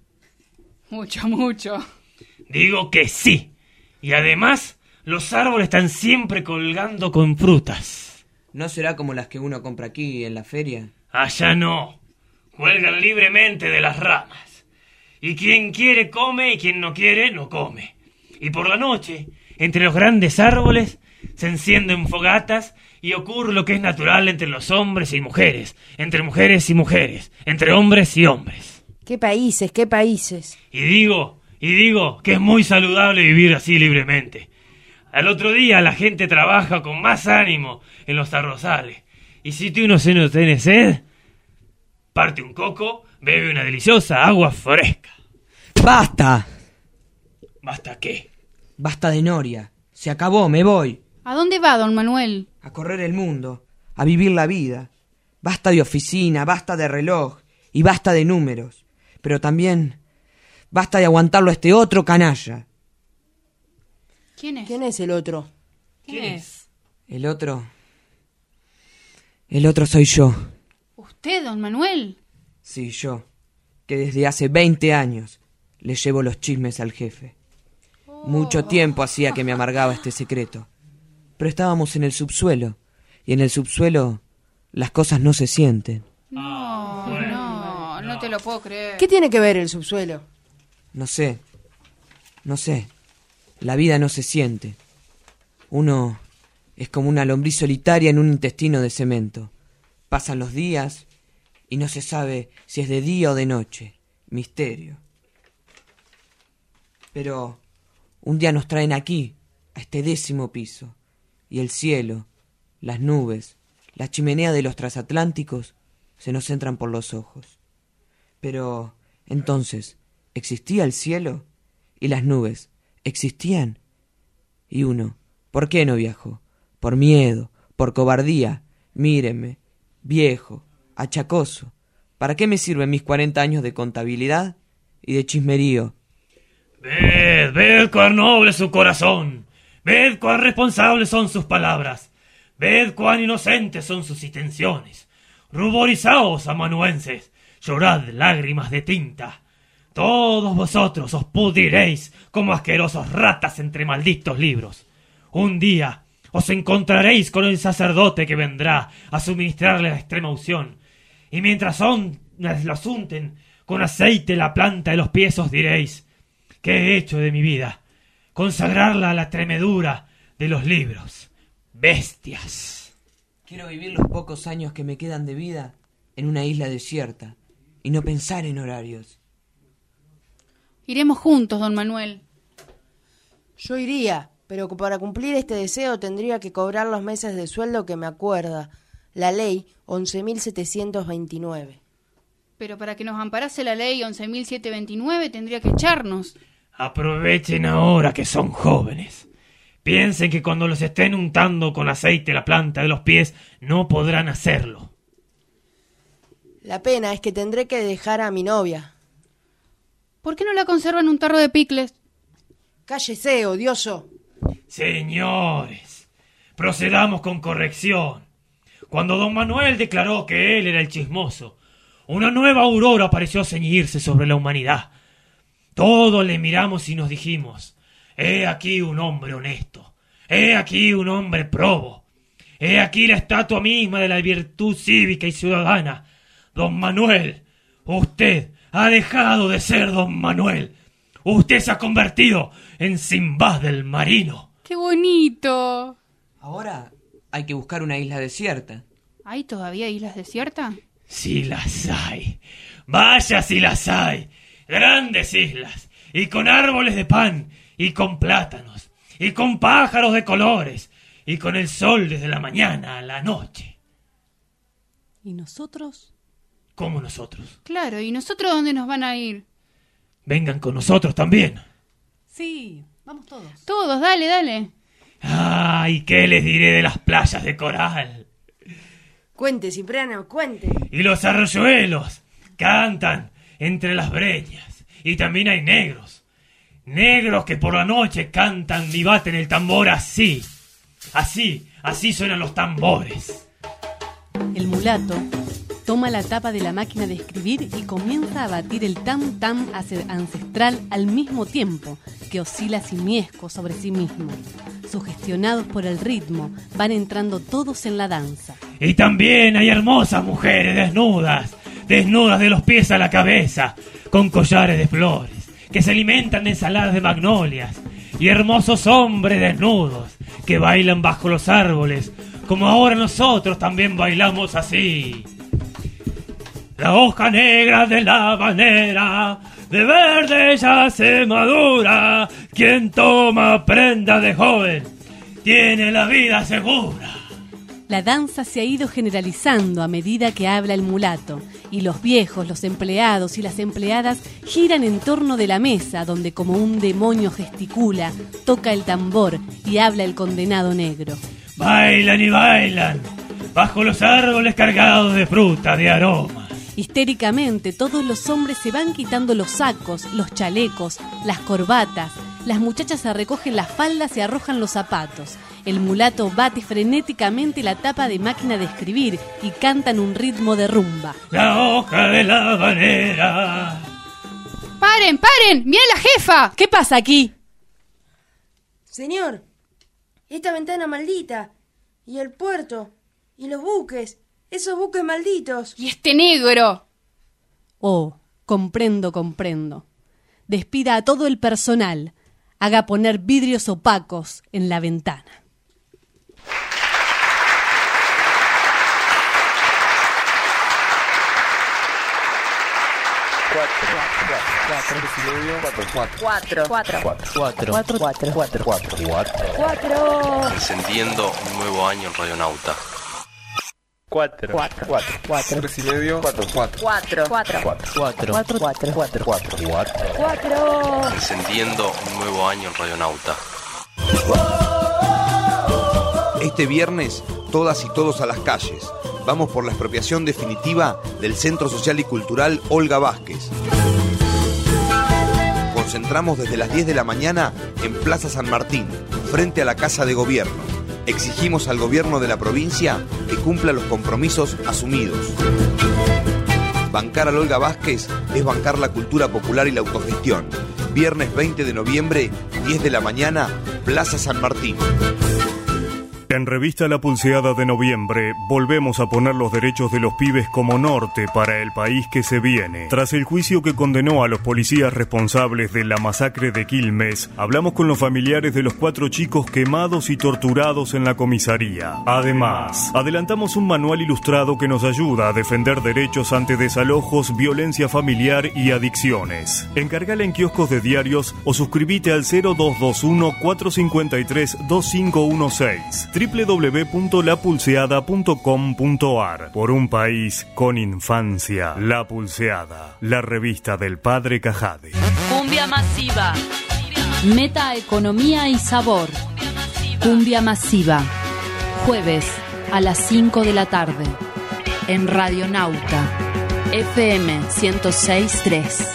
[SPEAKER 6] Mucho.
[SPEAKER 11] Digo que sí. Y además, los árboles están siempre colgando con frutas.
[SPEAKER 2] ¿No será como las que uno compra aquí en la feria?
[SPEAKER 11] Allá no. Cuelgan libremente de las ramas. Y quien quiere come y quien no quiere no come. Y por la noche, entre los grandes árboles, se encienden fogatas y ocurre lo que es natural entre los hombres y mujeres, entre mujeres y mujeres, entre hombres y hombres.
[SPEAKER 7] ¡Qué países, qué países!
[SPEAKER 11] Y digo que es muy saludable vivir así libremente. Al otro día la gente trabaja con más ánimo en los arrozales. Y si tú no tienes sed, parte un coco, bebe una deliciosa agua fresca.
[SPEAKER 2] ¡Basta!
[SPEAKER 11] ¿Basta qué?
[SPEAKER 2] Basta de noria. Se acabó, me voy.
[SPEAKER 6] ¿A dónde va, don Manuel?
[SPEAKER 2] A correr el mundo, a vivir la vida. Basta de oficina, basta de reloj y basta de números. Pero también basta de aguantarlo a este otro canalla.
[SPEAKER 6] ¿Quién es?
[SPEAKER 7] ¿Quién es el otro?
[SPEAKER 10] ¿Quién es?
[SPEAKER 2] El otro soy yo.
[SPEAKER 6] ¿Usted, don Manuel?
[SPEAKER 2] Sí, yo, que desde hace 20 años le llevo los chismes al jefe. Mucho tiempo hacía que me amargaba este secreto. Pero estábamos en el subsuelo, y en el subsuelo las cosas no se sienten.
[SPEAKER 6] No te lo puedo creer.
[SPEAKER 7] ¿Qué tiene que ver el subsuelo?
[SPEAKER 2] No sé. La vida no se siente. Uno es como una lombriz solitaria en un intestino de cemento. Pasan los días y no se sabe si es de día o de noche. Misterio. Pero un día nos traen aquí, a este 10º piso, y el cielo, las nubes, la chimenea de los transatlánticos se nos entran por los ojos. Pero, entonces, ¿existía el cielo? ¿Y las nubes existían? Y uno, ¿por qué no viajó? Por miedo, por cobardía. Míreme, viejo, achacoso. ¿Para qué me sirven mis 40 años de contabilidad y de chismerío?
[SPEAKER 11] Ved cuán noble es su corazón. Ved cuán responsables son sus palabras. Ved cuán inocentes son sus intenciones. Ruborizaos, amanuenses, llorad lágrimas de tinta. Todos vosotros os pudriréis como asquerosos ratas entre malditos libros. Un día os encontraréis con el sacerdote que vendrá a suministrarle la extrema unción. Y mientras los unten con aceite la planta de los pies, os diréis: ¿qué he hecho de mi vida? Consagrarla a la tremedura de los libros. Bestias.
[SPEAKER 2] Quiero vivir los pocos años que me quedan de vida en una isla desierta y no pensar en horarios.
[SPEAKER 6] Iremos juntos, don Manuel.
[SPEAKER 7] Yo iría, pero para cumplir este deseo tendría que cobrar los meses de sueldo que me acuerda la ley 11.729.
[SPEAKER 6] Pero para que nos amparase la ley 11.729 tendría que echarnos.
[SPEAKER 11] Aprovechen ahora que son jóvenes. Piensen que cuando los estén untando con aceite la planta de los pies no podrán hacerlo.
[SPEAKER 7] La pena es que tendré que dejar a mi novia.
[SPEAKER 6] ¿Por qué no la conservan un tarro de picles?
[SPEAKER 7] Cállese, odioso.
[SPEAKER 11] Señores, procedamos con corrección. Cuando don Manuel declaró que él era el chismoso, una nueva aurora pareció ceñirse sobre la humanidad. Todos le miramos y nos dijimos: he aquí un hombre honesto, he aquí un hombre probo, he aquí la estatua misma de la virtud cívica y ciudadana. Don Manuel, usted ha dejado de ser don Manuel. Usted se ha convertido en Simbad del marino.
[SPEAKER 6] ¡Qué bonito!
[SPEAKER 2] Ahora hay que buscar una isla desierta.
[SPEAKER 6] ¿Hay todavía islas desiertas?
[SPEAKER 11] Sí las hay. Vaya si las hay. Grandes islas, y con árboles de pan, y con plátanos, y con pájaros de colores, y con el sol desde la mañana a la noche.
[SPEAKER 10] ¿Y nosotros?
[SPEAKER 11] ¿Cómo nosotros?
[SPEAKER 6] Claro, ¿y nosotros dónde nos van a ir?
[SPEAKER 11] Vengan con nosotros también.
[SPEAKER 10] Sí, vamos todos.
[SPEAKER 6] Todos, dale, dale.
[SPEAKER 11] Ay, ¿qué les diré de las playas de coral?
[SPEAKER 7] Cuente, Cipriano, cuente.
[SPEAKER 11] Y los arroyuelos cantan entre las breñas. Y también hay negros. Negros que por la noche cantan y baten el tambor así. Así suenan los tambores.
[SPEAKER 10] El mulato toma la tapa de la máquina de escribir y comienza a batir el tam-tam ancestral al mismo tiempo que oscila simiesco sobre sí mismo. Sugestionados por el ritmo, van entrando todos en la danza.
[SPEAKER 11] Y también hay hermosas mujeres desnudas de los pies a la cabeza, con collares de flores, que se alimentan de ensaladas de magnolias, y hermosos hombres desnudos, que bailan bajo los árboles, como ahora nosotros también bailamos así. La hoja negra de la habanera, de verde ya se madura. Quien toma prenda de joven, tiene la vida segura.
[SPEAKER 10] La danza se ha ido generalizando a medida que habla el mulato, y los viejos, los empleados y las empleadas giran en torno de la mesa, donde como un demonio gesticula, toca el tambor y habla el condenado negro.
[SPEAKER 11] Bailan y bailan, bajo los árboles cargados de fruta, de aroma.
[SPEAKER 10] Histéricamente, todos los hombres se van quitando los sacos, los chalecos, las corbatas. Las muchachas se recogen las faldas y arrojan los zapatos. El mulato bate frenéticamente la tapa de máquina de escribir y cantan un ritmo de rumba.
[SPEAKER 11] La hoja de la habanera.
[SPEAKER 6] ¡Paren, paren! ¡Mira la jefa!
[SPEAKER 10] ¿Qué pasa aquí?
[SPEAKER 7] Señor, esta ventana maldita, y el puerto, y los buques, esos buques malditos.
[SPEAKER 6] ¡Y este negro!
[SPEAKER 10] Oh, comprendo. Despida a todo el personal. Haga poner vidrios opacos en la ventana.
[SPEAKER 12] Encendiendo un nuevo año en Radionauta. 4. Encendiendo un nuevo año en Radionauta.
[SPEAKER 13] Este viernes, todas y todos a las calles. Vamos por la expropiación definitiva del Centro Social y Cultural Olga Vázquez. Concentramos desde las 10 de la mañana en Plaza San Martín, frente a la Casa de Gobierno. Exigimos al gobierno de la provincia que cumpla los compromisos asumidos. Bancar al Olga Vázquez es bancar la cultura popular y la autogestión. Viernes 20 de noviembre, 10 de la mañana, Plaza San Martín.
[SPEAKER 14] En Revista La Pulseada de noviembre, volvemos a poner los derechos de los pibes como norte para el país que se viene. Tras el juicio que condenó a los policías responsables de la masacre de Quilmes, hablamos con los familiares de los 4 chicos quemados y torturados en la comisaría. Además, adelantamos un manual ilustrado que nos ayuda a defender derechos ante desalojos, violencia familiar y adicciones. Encargala en kioscos de diarios o suscribite al 0221-453-2516. www.lapulseada.com.ar. Por un país con infancia. La Pulseada, la revista del padre Cajade.
[SPEAKER 1] Cumbia masiva. Meta, economía y sabor. Cumbia masiva. Jueves a las 5 de la tarde. En Radionauta. FM 106.3.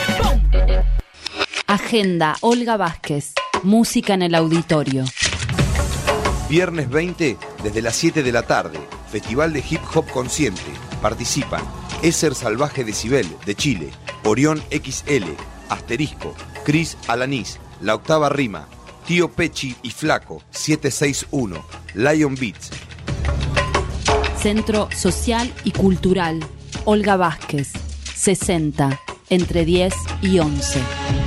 [SPEAKER 1] Agenda Olga Vázquez. Música en el auditorio.
[SPEAKER 13] Viernes 20, desde las 7 de la tarde, Festival de Hip Hop Consciente. Participan Eser Salvaje Decibel, de Chile, Orión XL, Asterisco, Cris Alanís, La Octava Rima, Tío Pechi y Flaco, 761, Lion Beats.
[SPEAKER 1] Centro Social y Cultural Olga Vázquez, 60, entre 10 y 11.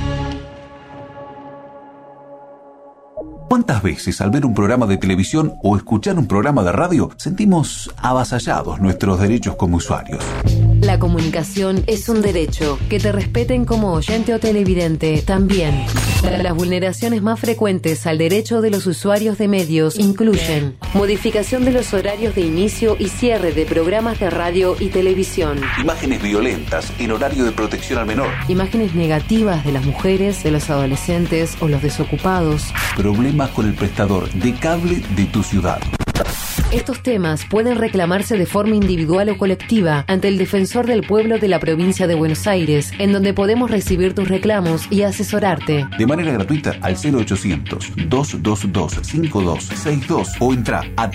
[SPEAKER 15] ¿Cuántas veces al ver un programa de televisión o escuchar un programa de radio sentimos avasallados nuestros derechos como usuarios?
[SPEAKER 16] La comunicación es un derecho. Que te respeten como oyente o televidente también. Las vulneraciones más frecuentes al derecho de los usuarios de medios incluyen modificación de los horarios de inicio y cierre de programas de radio y televisión,
[SPEAKER 15] Imágenes violentas en horario de protección al menor,
[SPEAKER 16] imágenes negativas de las mujeres, de los adolescentes o los desocupados,
[SPEAKER 15] problemas con el prestador de cable de tu ciudad.
[SPEAKER 16] Estos temas pueden reclamarse de forma individual o colectiva ante el Defensor del Pueblo de la Provincia de Buenos Aires, en donde podemos recibir tus reclamos y asesorarte.
[SPEAKER 15] De manera gratuita al 0800-222-5262 o entra a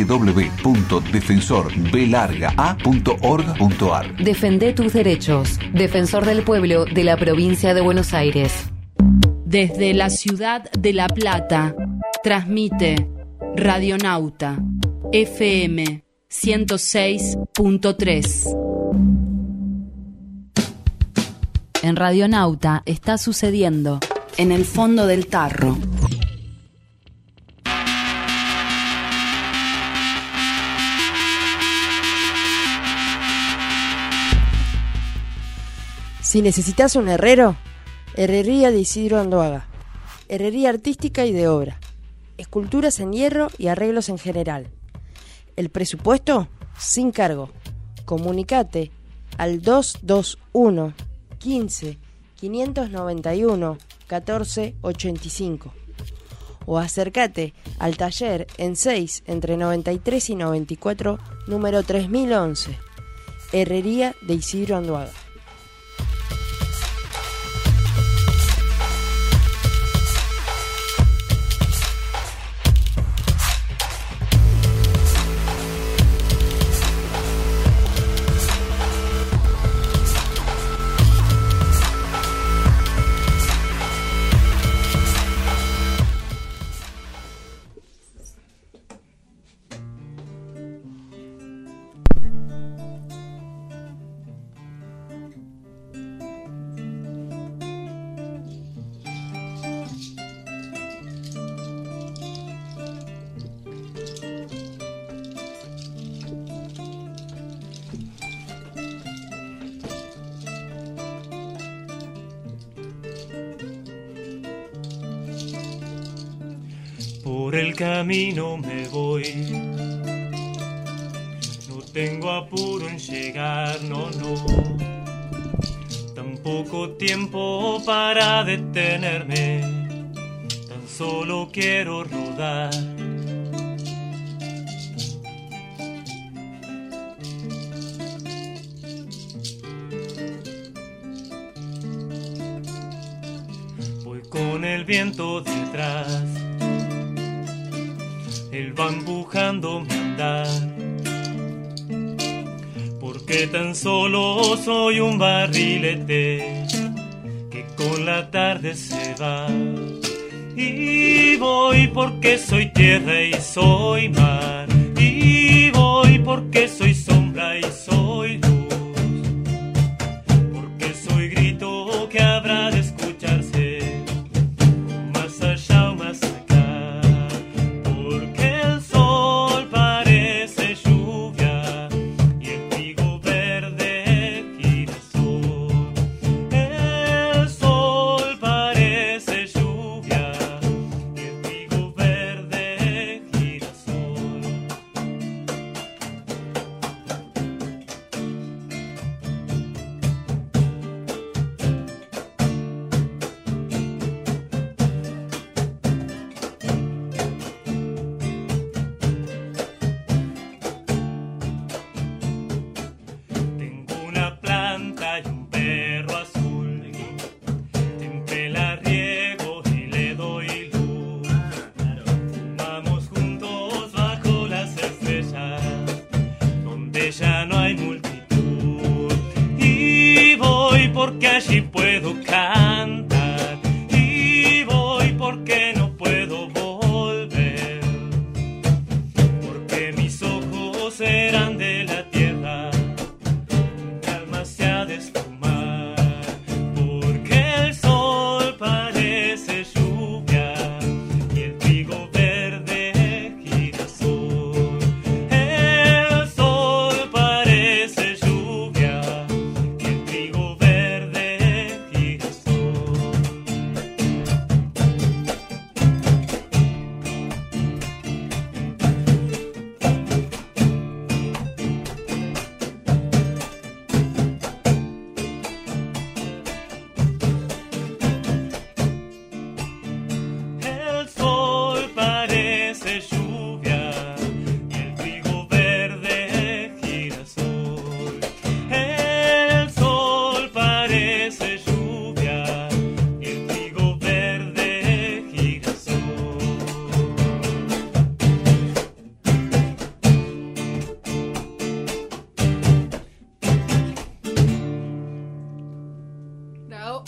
[SPEAKER 15] www.defensorbelargaa.org.ar.
[SPEAKER 16] Defende tus derechos. Defensor del Pueblo de la Provincia de Buenos Aires.
[SPEAKER 1] Desde la ciudad de La Plata, transmite Radionauta, FM 106.3. En Radionauta está sucediendo En el fondo del tarro.
[SPEAKER 7] Si necesitas un herrero, Herrería de Isidro Andoaga. Herrería artística y de obra. Esculturas en hierro y arreglos en general. El presupuesto sin cargo. Comunicate al 221 15 591 14 85 o acércate al taller en 6 entre 93 y 94, número 3011. Herrería de Isidro Andoaga.
[SPEAKER 11] por el camino me voy. No tengo apuro en llegar, no. Tampoco tiempo para detenerme, tan solo quiero rodar. Voy con el viento detrás, él va empujándome a andar. Porque tan solo soy un barrilete que con la tarde se va. Y voy porque soy tierra y soy mar. Y voy porque soy sombra y soy luz. Porque soy grito que habrá de escucharse más allá o más acá. Porque el sol parece lluvia y el trigo verde girasol. El sol parece lluvia y el trigo verde girasol. Tengo una planta y un perro azul, siempre la riego y le doy luz. Fumamos juntos bajo las estrellas, donde ya no hay multitud. Y voy porque allí puedo cantar, y voy porque no puedo volver, porque mis ojos serán de la tierra, mi alma se ha de esfumar. Porque el sol parece lluvia y el trigo verde girasol. El sol parece lluvia y el trigo verde girasol. El sol parece lluvia y el trigo verde girasol. El sol parece lluvia y el trigo verde girasol.
[SPEAKER 6] Bravo.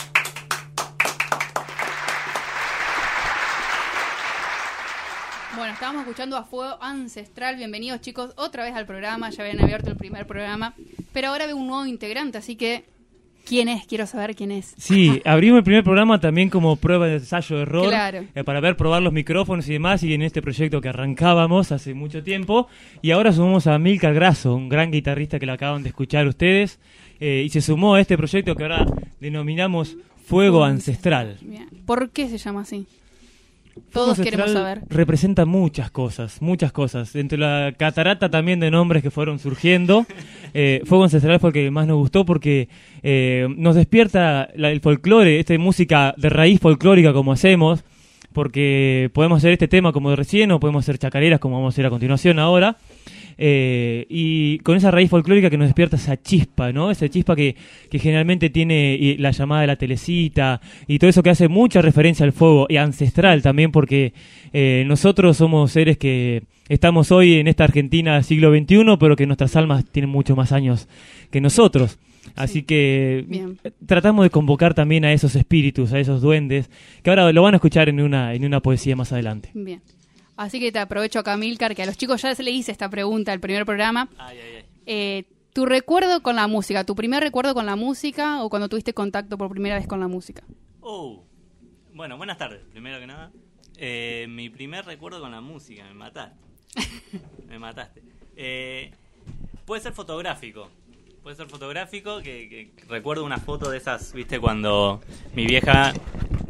[SPEAKER 6] Bueno, estábamos escuchando a Fuego Ancestral. Bienvenidos, chicos, otra vez al programa. Ya habían abierto el primer programa, pero ahora veo un nuevo integrante, así que ¿quién es? Quiero saber quién es.
[SPEAKER 4] Sí, abrimos el primer programa también como prueba de ensayo-error,
[SPEAKER 6] Claro.
[SPEAKER 4] Para probar los micrófonos y demás, y en este proyecto que arrancábamos hace mucho tiempo. Y ahora sumamos a Amílcar Grasso, un gran guitarrista que lo acaban de escuchar ustedes, y se sumó a este proyecto que ahora denominamos Fuego Ancestral.
[SPEAKER 6] Bien. ¿Por qué se llama así?
[SPEAKER 4] Fuego
[SPEAKER 6] Todos
[SPEAKER 4] Ancestral
[SPEAKER 6] queremos saber.
[SPEAKER 4] representa muchas cosas. Entre la catarata también de nombres que fueron surgiendo, Fuego Ancestral fue el que más nos gustó porque nos despierta el folclore, esta música de raíz folclórica como hacemos, porque podemos hacer este tema como de recién o podemos hacer chacareras como vamos a hacer a continuación ahora. Y con esa raíz folclórica que nos despierta esa chispa, ¿no? Esa chispa que generalmente tiene la llamada de la telecita y todo eso que hace mucha referencia al fuego y ancestral también, porque nosotros somos seres que estamos hoy en esta Argentina siglo XXI, pero que nuestras almas tienen mucho más años que nosotros. Así que
[SPEAKER 6] Bien.
[SPEAKER 4] tratamos de convocar también a esos espíritus, a esos duendes, que ahora lo van a escuchar en una poesía más adelante.
[SPEAKER 6] Bien. Así que te aprovecho acá, Amílcar, que a los chicos ya se le hice esta pregunta el primer programa. ¿Tu recuerdo con la música? ¿Tu primer recuerdo con la música o cuando tuviste contacto por primera vez con la música?
[SPEAKER 17] Bueno, buenas tardes, primero que nada. Mi primer recuerdo con la música, me mataste. Me mataste. Puede ser fotográfico. Que recuerdo una foto de esas, viste, cuando mi vieja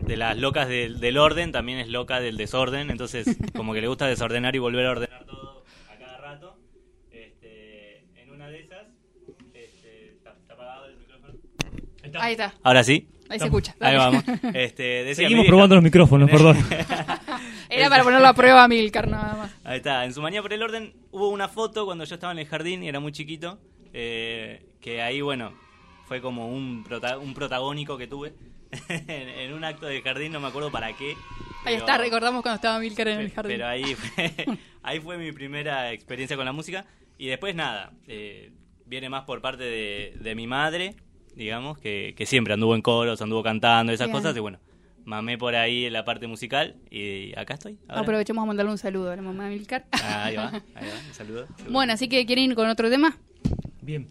[SPEAKER 17] las locas del orden, también es loca del desorden, entonces como que le gusta desordenar y volver a ordenar todo a cada rato. En una de esas, ¿está apagado el micrófono?
[SPEAKER 6] Ahí está.
[SPEAKER 17] Ahora sí.
[SPEAKER 6] Ahí se escucha.
[SPEAKER 17] Ahí vamos.
[SPEAKER 4] Seguimos probando los micrófonos, perdón.
[SPEAKER 6] Era para ponerlo a prueba a Milcar, nada más.
[SPEAKER 17] Ahí está. En su manía por el orden hubo una foto cuando yo estaba en el jardín y era muy chiquito, que ahí, bueno, fue como un protagónico que tuve en un acto de jardín, no me acuerdo para qué.
[SPEAKER 6] Ahí está, recordamos cuando estaba Milcar en el jardín.
[SPEAKER 17] Pero ahí fue mi primera experiencia con la música. Y después nada, viene más por parte de mi madre, digamos, que siempre anduvo en coros, anduvo cantando, esas cosas, y bueno, mamé por ahí en la parte musical y acá estoy. Ahora.
[SPEAKER 6] Aprovechemos a mandarle un saludo a la mamá de Milcar.
[SPEAKER 17] Ahí va, un saludo.
[SPEAKER 6] Bueno, así que ¿quieren ir con otro tema?
[SPEAKER 4] Bien.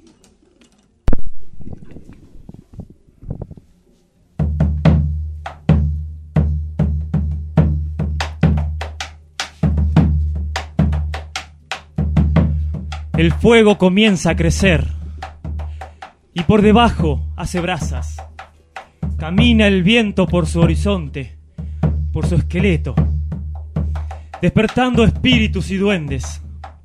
[SPEAKER 4] El fuego comienza a crecer y por debajo hace brasas. Camina el viento por su horizonte, por su esqueleto, despertando espíritus y duendes.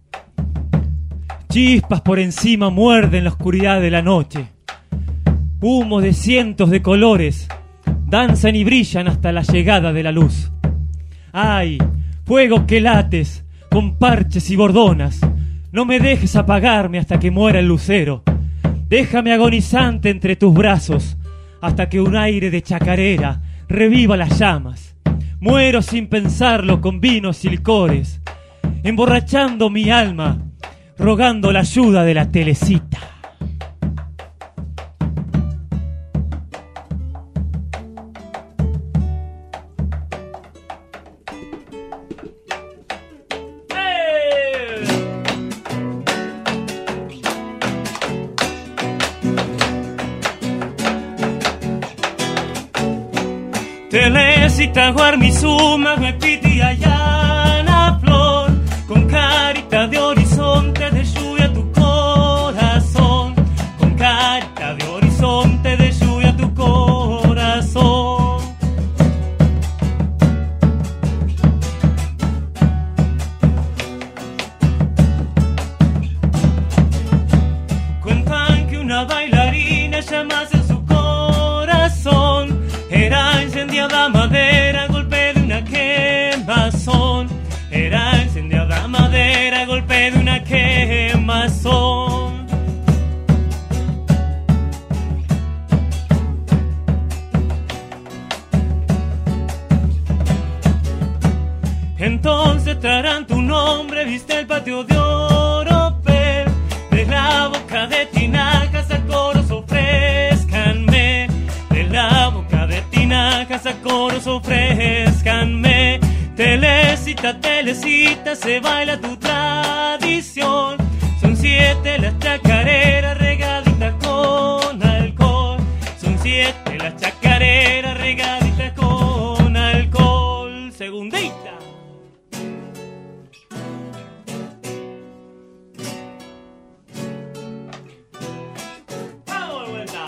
[SPEAKER 4] Chispas por encima muerden la oscuridad de la noche. Humos de cientos de colores danzan y brillan hasta la llegada de la luz. ¡Ay, fuego que lates con parches y bordonas! No me dejes apagarme hasta que muera el lucero. Déjame agonizante entre tus brazos hasta que un aire de chacarera reviva las llamas. Muero sin pensarlo con vinos y licores, emborrachando mi alma, rogando la ayuda de la telecita. Telecita guarmizuma guepiti ayana flor, con carita de horizonte de lluvia tu corazón, con carita de horizonte de lluvia tu corazón. Cuentan que una bailarina llamas en su corazón, era incendiada madera a golpe de una quemazón. Era incendiada madera a golpe de una quemazón. Entonces traerán tu nombre, viste el patio de oropel, de la boca de tinajas a coros ofrezcanme, de la boca de tinajas a coros ofrezcanme. Telecita, telecita, se baila tu tradición. Son 7 las chacareras regaditas con alcohol. Son 7 las chacareras regaditas con alcohol. Segundita. ¡Vamos de vuelta!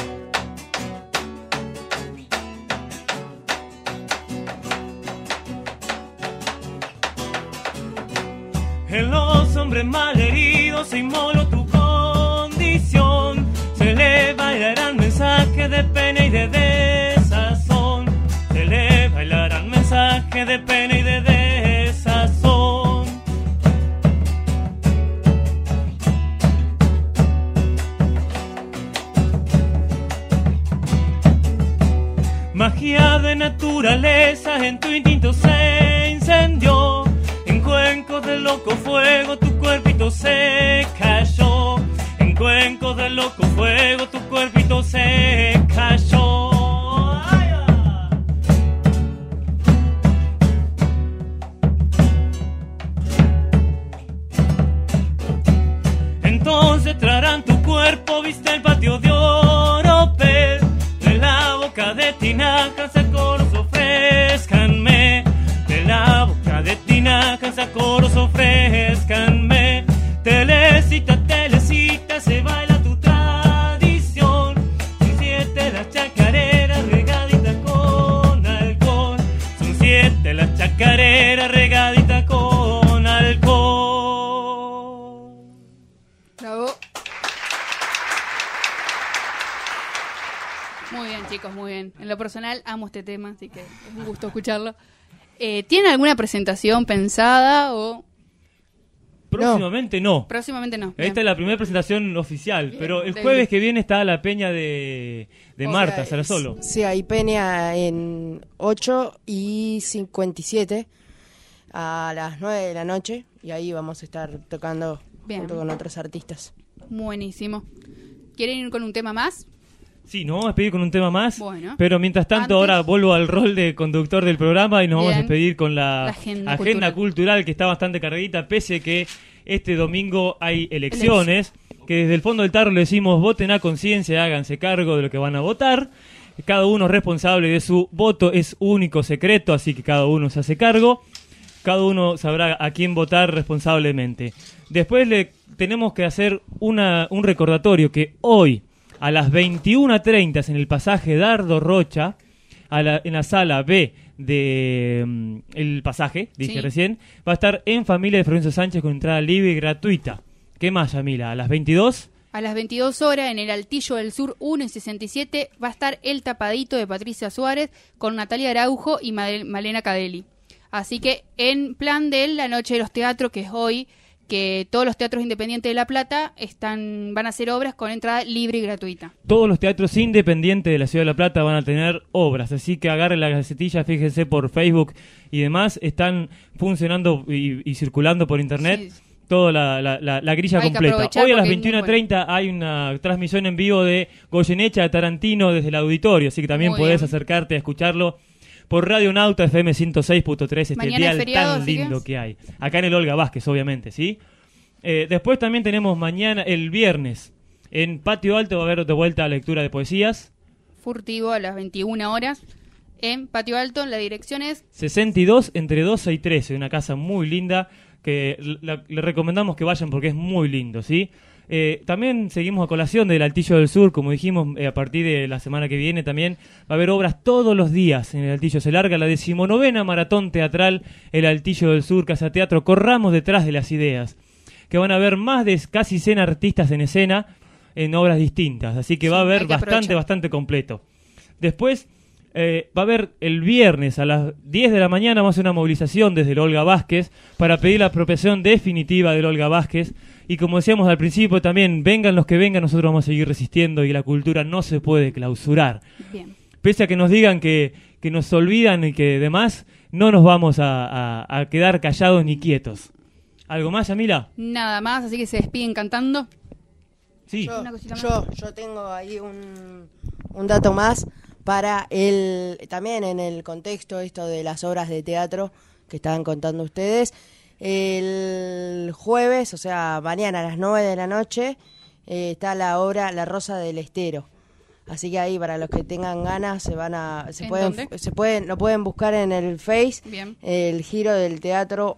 [SPEAKER 4] En los hombres malheridos se inmoló tu condición. Se le bailarán mensajes de pena y de desazón. Se le bailarán mensajes de pena y de desazón. Magia de naturaleza en tu instinto se incendió. En cuencos de loco fuego tu cuerpito se cayó. En cuencos de loco fuego tu cuerpito se cayó. ¡Ay, ah! Entonces traerán tu cuerpo, viste el patio de oropel, de la boca de tinajas a coros ofrezcanme, de la boca de tinajas a coros ofrezcanme. Telecita, telecita, se baila tu tradición. Son 7 las chacareras regaditas con regadita con alcohol.
[SPEAKER 6] Bravo. Muy bien, chicos, muy bien. En lo personal amo este tema, así que es un gusto escucharlo. ¿Tienen alguna presentación pensada o...?
[SPEAKER 4] Próximamente no.
[SPEAKER 6] Próximamente no.
[SPEAKER 4] Esta
[SPEAKER 6] Bien.
[SPEAKER 4] es la primera presentación oficial, pero el
[SPEAKER 6] de-
[SPEAKER 4] jueves que viene está la peña de
[SPEAKER 7] O
[SPEAKER 4] Marta,
[SPEAKER 7] sea,
[SPEAKER 4] Sarasolo.
[SPEAKER 7] Sí, hay peña en 8:57 a las 9 de la noche y ahí vamos a estar tocando
[SPEAKER 6] Bien.
[SPEAKER 7] junto con otros artistas.
[SPEAKER 6] Buenísimo. ¿Quieren ir con un tema más?
[SPEAKER 4] Sí, nos vamos a despedir con un tema más,
[SPEAKER 6] Bueno.
[SPEAKER 4] pero mientras tanto ahora vuelvo al rol de conductor del programa y nos vamos a
[SPEAKER 6] Bien.
[SPEAKER 4] despedir con la
[SPEAKER 6] agenda
[SPEAKER 4] agenda cultural que está bastante cargadita, pese que este domingo hay elecciones, que desde el fondo del tarro le decimos voten a conciencia, háganse cargo de lo que van a votar. Cada uno es responsable de su voto, es único, secreto, así que cada uno se hace cargo. Cada uno sabrá a quién votar responsablemente. Después le tenemos que hacer un recordatorio que hoy a las 21:30 en el pasaje Dardo Rocha, en la sala B de el pasaje, dije
[SPEAKER 6] Sí.
[SPEAKER 4] recién, va a estar En Familia de Florencio Sánchez con entrada libre y gratuita. ¿Qué más, Yamila? ¿A las 22?
[SPEAKER 6] A las 22 horas en el Altillo del Sur 1 y 67 va a estar El Tapadito de Patricia Suárez con Natalia Araujo y Malena Cadelli. Así que en plan de la Noche de los Teatros, que es hoy, que todos los teatros independientes de La Plata van a hacer obras con entrada libre y gratuita.
[SPEAKER 4] Todos los teatros independientes de la Ciudad de La Plata van a tener obras, así que agarren la gacetilla, fíjense por Facebook y demás, están funcionando y circulando por internet.
[SPEAKER 6] Sí.
[SPEAKER 4] Toda la grilla
[SPEAKER 6] Hay que
[SPEAKER 4] completa.
[SPEAKER 6] aprovechar
[SPEAKER 4] Hoy a las
[SPEAKER 6] porque es muy
[SPEAKER 4] 21:30 hay una transmisión en vivo de Goyenecha de Tarantino desde el auditorio, así que también
[SPEAKER 6] Muy
[SPEAKER 4] podés
[SPEAKER 6] bien.
[SPEAKER 4] acercarte a escucharlo por Radio Nauta FM 106.3, este
[SPEAKER 6] Mañana es
[SPEAKER 4] dial
[SPEAKER 6] feriado,
[SPEAKER 4] tan
[SPEAKER 6] así que-
[SPEAKER 4] lindo que hay. Acá en el Olga Vázquez, obviamente, ¿sí? Después también tenemos mañana, el viernes, en Patio Alto va a haber de vuelta lectura de poesías.
[SPEAKER 6] Furtivo a las 21 horas en Patio Alto. La dirección es
[SPEAKER 4] 62 entre 12 y 13, una casa muy linda que le recomendamos que vayan porque es muy lindo, ¿sí? También seguimos a colación del Altillo del Sur, como dijimos, a partir de la semana que viene también va a haber obras todos los días en el Altillo. Se larga la 19ª maratón teatral El Altillo del Sur, Casa Teatro. Corramos detrás de las ideas, que van a haber más de casi 100 artistas en escena en obras distintas, así que va a haber
[SPEAKER 6] hay que aprovechar.
[SPEAKER 4] bastante completo. Después va a haber el viernes a las 10 de la mañana vamos a hacer una movilización desde el Olga Vázquez para pedir la apropiación definitiva del Olga Vázquez. Y como decíamos al principio también, vengan los que vengan, nosotros vamos a seguir resistiendo y la cultura no se puede clausurar.
[SPEAKER 6] Bien.
[SPEAKER 4] Pese a que nos digan que nos olvidan y que demás, no nos vamos a quedar callados ni quietos. ¿Algo más, Yamila?
[SPEAKER 6] nada más, así que se despiden cantando.
[SPEAKER 4] Sí.
[SPEAKER 6] Una cosita más.
[SPEAKER 7] Yo tengo ahí un dato más para también en el contexto esto de las obras de teatro que estaban contando ustedes. El jueves, o sea, mañana a las 9 de la noche, está la obra La Rosa del Estero. Así que ahí para los que tengan ganas lo pueden buscar en el Face,
[SPEAKER 6] Bien.
[SPEAKER 7] el Giro del Teatro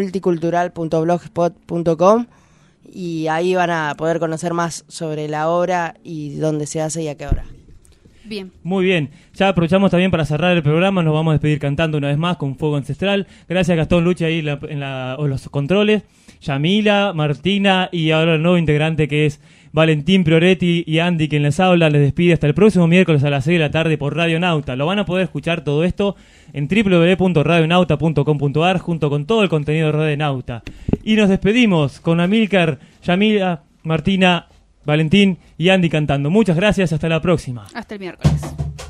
[SPEAKER 7] multicultural.blogspot.com, y ahí van a poder conocer más sobre la obra y dónde se hace y a qué hora.
[SPEAKER 6] Bien.
[SPEAKER 4] Muy bien, ya aprovechamos también para cerrar el programa, nos vamos a despedir cantando una vez más con Fuego Ancestral. Gracias a Gastón Luche ahí en los controles, Yamila, Martina y ahora el nuevo integrante que es Valentín Prioretti y Andy quien les habla. Les despide hasta el próximo miércoles a las 6 de la tarde por Radio Nauta. Lo van a poder escuchar todo esto en www.radionauta.com.ar junto con todo el contenido de Radio Nauta. Y nos despedimos con Amílcar, Yamila, Martina, Valentín y Andy cantando. Muchas gracias, hasta la próxima.
[SPEAKER 6] Hasta el miércoles.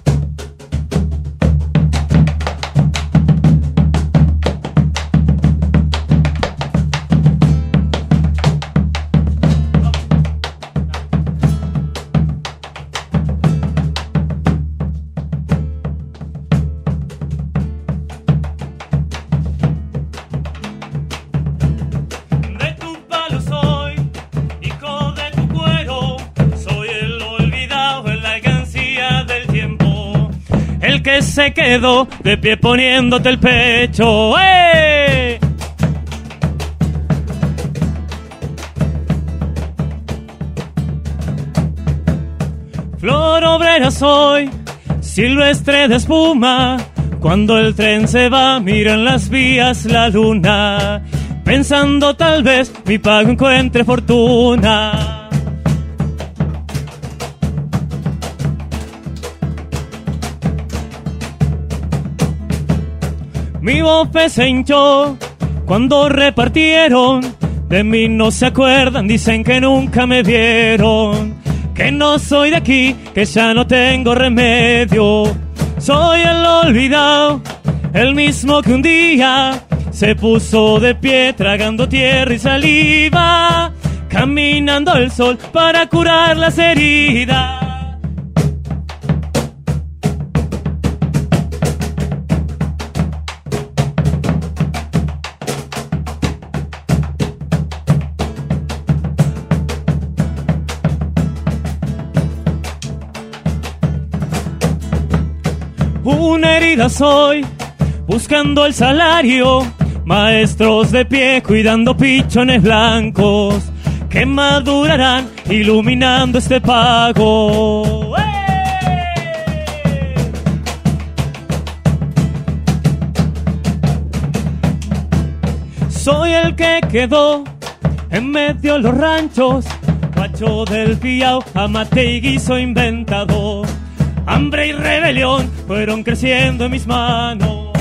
[SPEAKER 11] De tu palo soy, hijo de tu cuero, soy el olvidado en la alcancía del tiempo, el que se quedó de pie poniéndote el pecho. ¡Eh! Flor obrera soy, silvestre de espuma,
[SPEAKER 4] Cuando el tren se va, miro en las vías la luna, pensando tal vez mi pago encuentre fortuna. Mi bofe se hinchó cuando repartieron, de mí no se acuerdan, dicen que nunca me vieron, que no soy de aquí, que ya no tengo remedio. Soy el olvidado, el mismo que un día se puso de pie tragando tierra y saliva, caminando al sol para curar las heridas. Una herida soy, buscando el salario, maestros de pie cuidando pichones blancos que madurarán iluminando este pago. Soy el que quedó en medio de los ranchos, guacho del Piao, amate y guiso inventador. Hambre y rebelión fueron creciendo en mis manos.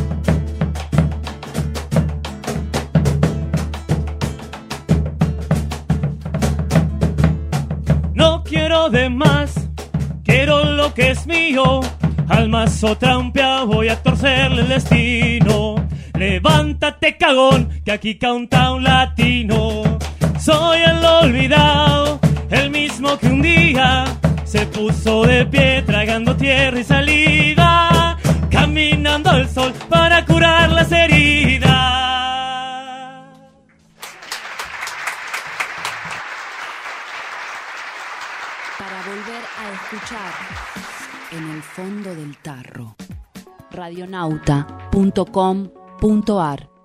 [SPEAKER 4] No quiero de más, quiero lo que es mío. Al mazo trampeado voy a torcerle el destino. Levántate, cagón, que aquí canta un latino. Soy el olvidado, el mismo que un día se puso de pie tragando tierra y saliva, caminando al sol para curar las heridas.
[SPEAKER 1] Para volver a escuchar En el fondo del tarro, radionauta.com.ar